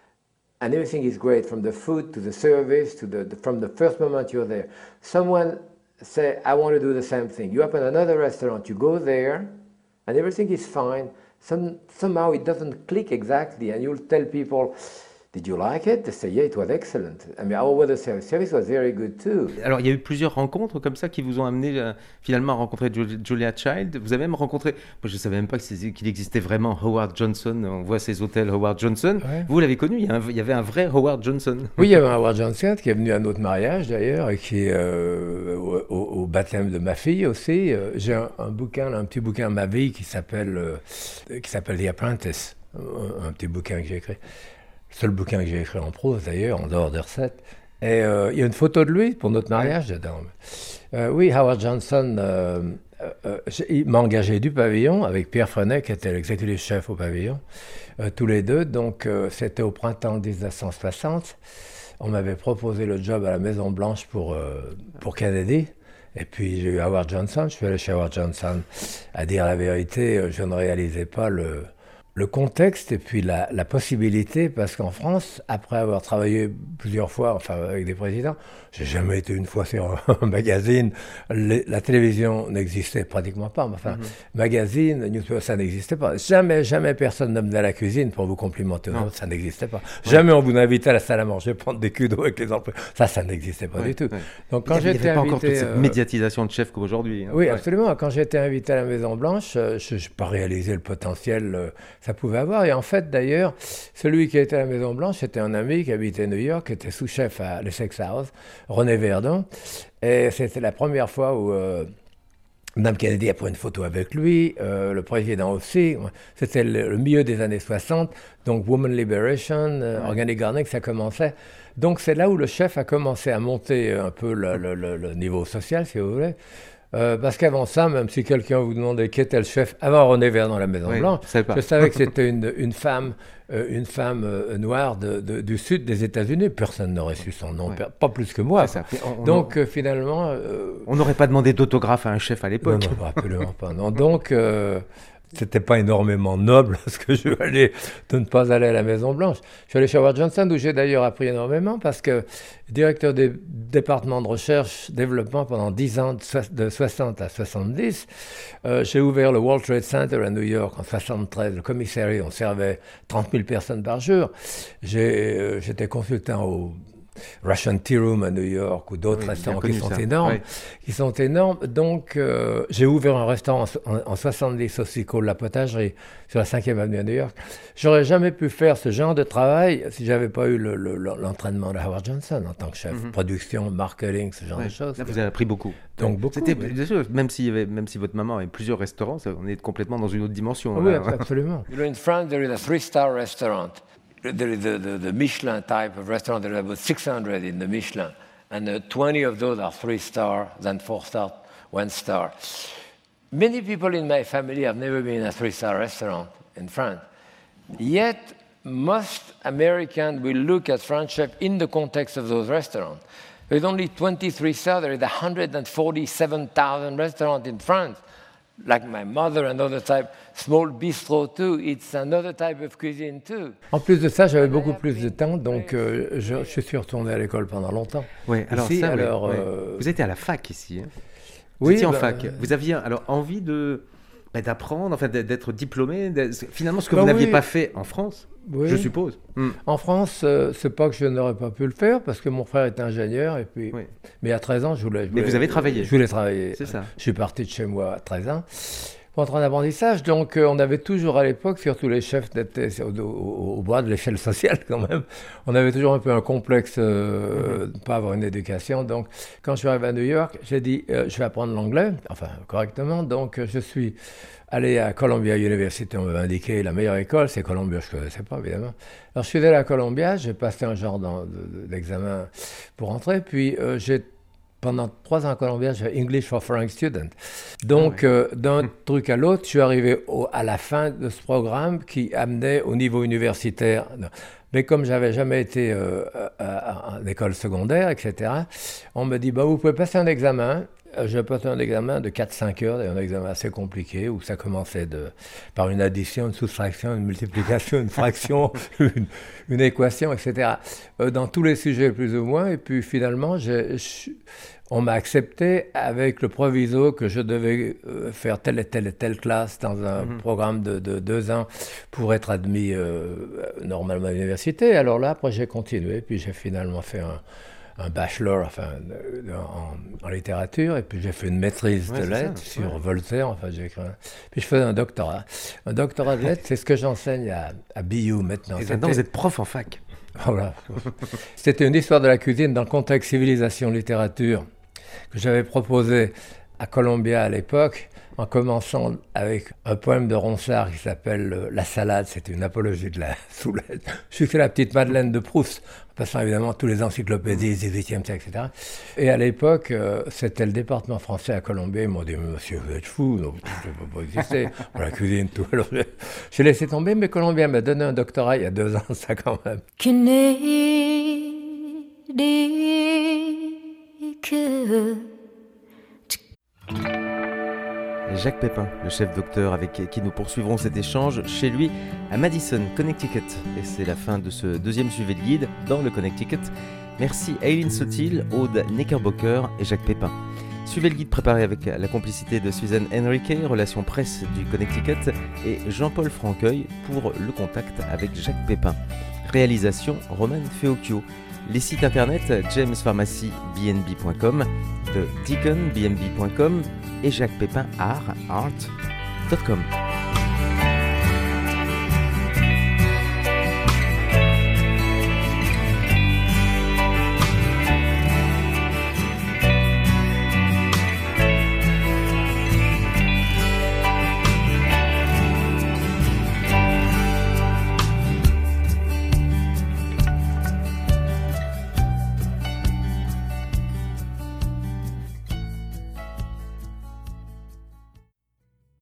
[SPEAKER 20] and everything is great from the food to the service to the, the from the first moment you're there. Someone say, I want to do the same thing. You open another restaurant, you go there and everything is fine. Some, somehow it doesn't click exactly and you'll tell people, did you like it? They say, yeah, it was excellent. I mean, our weather service, service was very good too.
[SPEAKER 3] Alors, il y a eu plusieurs rencontres comme ça qui vous ont amené euh, finalement à rencontrer Julia Child. Vous avez même rencontré, moi je ne savais même pas qu'il existait vraiment Howard Johnson. On voit ces hôtels Howard Johnson. Ouais. Vous l'avez connu, il y, a un, il y avait un vrai Howard Johnson.
[SPEAKER 21] Oui, il y avait un Howard Johnson qui est venu à notre mariage d'ailleurs et qui est euh, au, au baptême de ma fille aussi. Euh, j'ai un, un bouquin, un petit bouquin de ma vie qui s'appelle, euh, qui s'appelle The Apprentice, un, un petit bouquin que j'ai écrit. Seul bouquin que j'ai écrit en prose d'ailleurs, en dehors des recettes. Et euh, il y a une photo de lui pour notre mariage dedans. Euh, oui, Howard Johnson, euh, euh, il m'a engagé du pavillon avec Pierre Frenet, qui était l'exécutif chef au pavillon, euh, tous les deux. Donc euh, c'était au printemps dix-neuf cent soixante. On m'avait proposé le job à la Maison Blanche pour, euh, pour Kennedy. Et puis j'ai eu Howard Johnson. Je suis allé chez Howard Johnson. À dire la vérité, je ne réalisais pas le... le contexte et puis la, la possibilité, parce qu'en France, après avoir travaillé plusieurs fois, enfin avec des présidents, j'ai jamais été une fois sur un magazine, les, la télévision n'existait pratiquement pas, mais enfin, mm-hmm. magazine, newspaper, ça n'existait pas. Jamais, jamais personne ne venait à la cuisine pour vous complimenter, non. Ça n'existait pas. Ouais. Jamais on vous invitait à la salle à manger, prendre des culs d'eau avec les employés, ça, ça n'existait pas ouais, du tout. Ouais.
[SPEAKER 3] Donc quand j'étais invité... Il n'y avait pas encore toute cette euh, médiatisation de chef qu'aujourd'hui. Hein.
[SPEAKER 21] Oui, ouais. absolument. Quand j'étais invité à la Maison Blanche, je n'ai pas réalisé le potentiel... Euh, ça pouvait avoir. Et en fait, d'ailleurs, celui qui était à la Maison-Blanche, c'était un ami qui habitait New York, qui était sous-chef à l'Essex House, René Verdon. Et c'était la première fois où euh, Mme Kennedy a pris une photo avec lui, euh, le président aussi. C'était le, le milieu des années soixante, donc Woman Liberation, euh, ouais. Organic Gardening, ça commençait. Donc c'est là où le chef a commencé à monter un peu le, le, le, le niveau social, si vous voulez. Euh, parce qu'avant ça, même si quelqu'un vous demandait qui était le chef, avant René Verdon, la Maison oui, Blanche, je savais que c'était une, une femme, euh, une femme euh, noire de, de, du sud des États-Unis. Personne n'aurait su son nom, ouais. pas plus que moi. On, Donc on, euh, finalement... Euh,
[SPEAKER 3] on n'aurait pas demandé d'autographe à un chef à l'époque.
[SPEAKER 21] Non, non, absolument pas. Non. Donc... Euh, c'était pas énormément noble ce que je suis allé de ne pas aller à la Maison Blanche. Je suis allé chez Howard Johnson où j'ai d'ailleurs appris énormément parce que directeur des départements de recherche développement pendant dix ans, de soixante à soixante-dix, euh, j'ai ouvert le World Trade Center à New York en soixante-treize, le commissariat, on servait trente mille personnes par jour. J'ai, euh, j'étais consultant au Russian Tea Room à New York ou d'autres oui, restaurants qui sont ça. énormes, oui. qui sont énormes. Donc, euh, j'ai ouvert un restaurant en, en, en soixante-dix aussi, called La Potagerie, sur la cinquième avenue à New York. J'aurais jamais pu faire ce genre de travail si j'avais pas eu le, le, l'entraînement de Howard Johnson en tant que chef, mm-hmm. production, marketing, ce genre
[SPEAKER 3] oui.
[SPEAKER 21] de choses.
[SPEAKER 3] Là, vous avez appris beaucoup.
[SPEAKER 21] Donc, beaucoup.
[SPEAKER 3] C'était,
[SPEAKER 21] oui.
[SPEAKER 3] bien sûr, même si, même si votre maman avait plusieurs restaurants, ça, on est complètement dans une autre dimension.
[SPEAKER 21] Ah, oui, absolument.
[SPEAKER 20] You know, in France, there is a three-star restaurant. There is the, the, the Michelin type of restaurant. There are about six hundred in the Michelin, and uh, twenty of those are three-star, then four-star, one-star. Many people in my family have never been in a three-star restaurant in France. Yet, most Americans will look at French chefs in the context of those restaurants. There's only twenty-three stars. There is one hundred forty-seven thousand restaurants in France. Like my mother, another type, small bistro too, it's another type of cuisine too.
[SPEAKER 21] En plus de ça, j'avais beaucoup plus de temps, donc euh, je, je suis retourné à l'école pendant longtemps.
[SPEAKER 3] Oui, alors
[SPEAKER 21] ici,
[SPEAKER 3] ça,
[SPEAKER 21] alors,
[SPEAKER 3] oui,
[SPEAKER 21] euh...
[SPEAKER 3] oui. Vous étiez à la fac ici. Hein. Vous
[SPEAKER 21] oui,
[SPEAKER 3] étiez en
[SPEAKER 21] bah,
[SPEAKER 3] fac. Vous aviez alors envie de bah, d'apprendre, enfin d'être diplômé. D'être... Finalement, ce que
[SPEAKER 21] bah,
[SPEAKER 3] vous n'aviez
[SPEAKER 21] oui.
[SPEAKER 3] pas fait en France. Oui. Je suppose. Mm.
[SPEAKER 21] En France, euh, c'est pas que je n'aurais pas pu le faire parce que mon frère est ingénieur et puis.
[SPEAKER 3] Oui.
[SPEAKER 21] Mais à treize ans, je voulais. Je
[SPEAKER 3] voulais Mais vous avez travaillé.
[SPEAKER 21] Je voulais travailler.
[SPEAKER 3] C'est ça.
[SPEAKER 21] Je suis parti de chez moi à treize ans. contrat d'apprentissage. Donc, euh, on avait toujours à l'époque, surtout les chefs d'étaient au, au, au bas de l'échelle sociale quand même, on avait toujours un peu un complexe euh, de ne pas avoir une éducation. Donc, quand je suis arrivé à New York, j'ai dit, euh, je vais apprendre l'anglais, enfin, correctement. Donc, euh, je suis allé à Columbia University, on m'avait indiqué la meilleure école, c'est Columbia, je ne connaissais pas évidemment. Alors, je suis allé à Columbia, j'ai passé un genre d'examen pour entrer, puis euh, j'ai pendant trois ans à Columbia, j'ai English for Foreign Students. Donc, ah ouais. euh, d'un truc à l'autre, je suis arrivé au, à la fin de ce programme qui amenait au niveau universitaire. Mais comme je n'avais jamais été euh, à, à, à l'école secondaire, et cetera, on me dit, bah, vous pouvez passer un examen. J'ai passé un examen de quatre à cinq heures, un examen assez compliqué, où ça commençait de, par une addition, une soustraction, une multiplication, une fraction, une, une équation, et cetera. Euh, dans tous les sujets plus ou moins. Et puis finalement, j'ai, je, on m'a accepté avec le proviso que je devais euh, faire telle et telle et telle classe dans un mmh. programme de, de deux ans pour être admis euh, normalement à l'université. Alors là, après, j'ai continué, puis j'ai finalement fait un... un bachelor enfin, en, en littérature, et puis j'ai fait une maîtrise ouais, de lettres ça, sur ouais. Voltaire, enfin j'ai écrit un... Puis je faisais un doctorat. Un doctorat de lettres, c'est ce que j'enseigne à, à B U maintenant.
[SPEAKER 3] Et maintenant, vous êtes prof en fac.
[SPEAKER 21] Voilà. C'était une histoire de la cuisine dans le contexte civilisation-littérature que j'avais proposé à Columbia à l'époque, en commençant avec un poème de Ronsard qui s'appelle « La salade », c'était une apologie de la soulette. Je suis fait la petite Madeleine de Proust, en passant évidemment tous les encyclopédies du dix-huitième siècle, et cetera. Et à l'époque, euh, c'était le département français à Columbia. Ils m'ont dit « Monsieur, vous êtes fou, non, ça ne peut pas exister, pour la cuisine, tout. » Alors j'ai laissé tomber, mais Columbia m'a donné un doctorat il y a deux ans, ça quand même.
[SPEAKER 3] Jacques Pépin, le chef docteur avec qui nous poursuivrons cet échange chez lui à Madison, Connecticut. Et c'est la fin de ce deuxième suivi de guide dans le Connecticut. Merci à Eileen Sotil, Aude Knickerbocker et Jacques Pépin. Suivez le guide préparé avec la complicité de Suzanne Henriquet, relations presse du Connecticut, et Jean-Paul Franqueuil pour le contact avec Jacques Pépin. Réalisation Roman Feocchio. Les sites internet james pharmacy b n b point com, de deacon b n b point com et Jacques Pépin art art point com.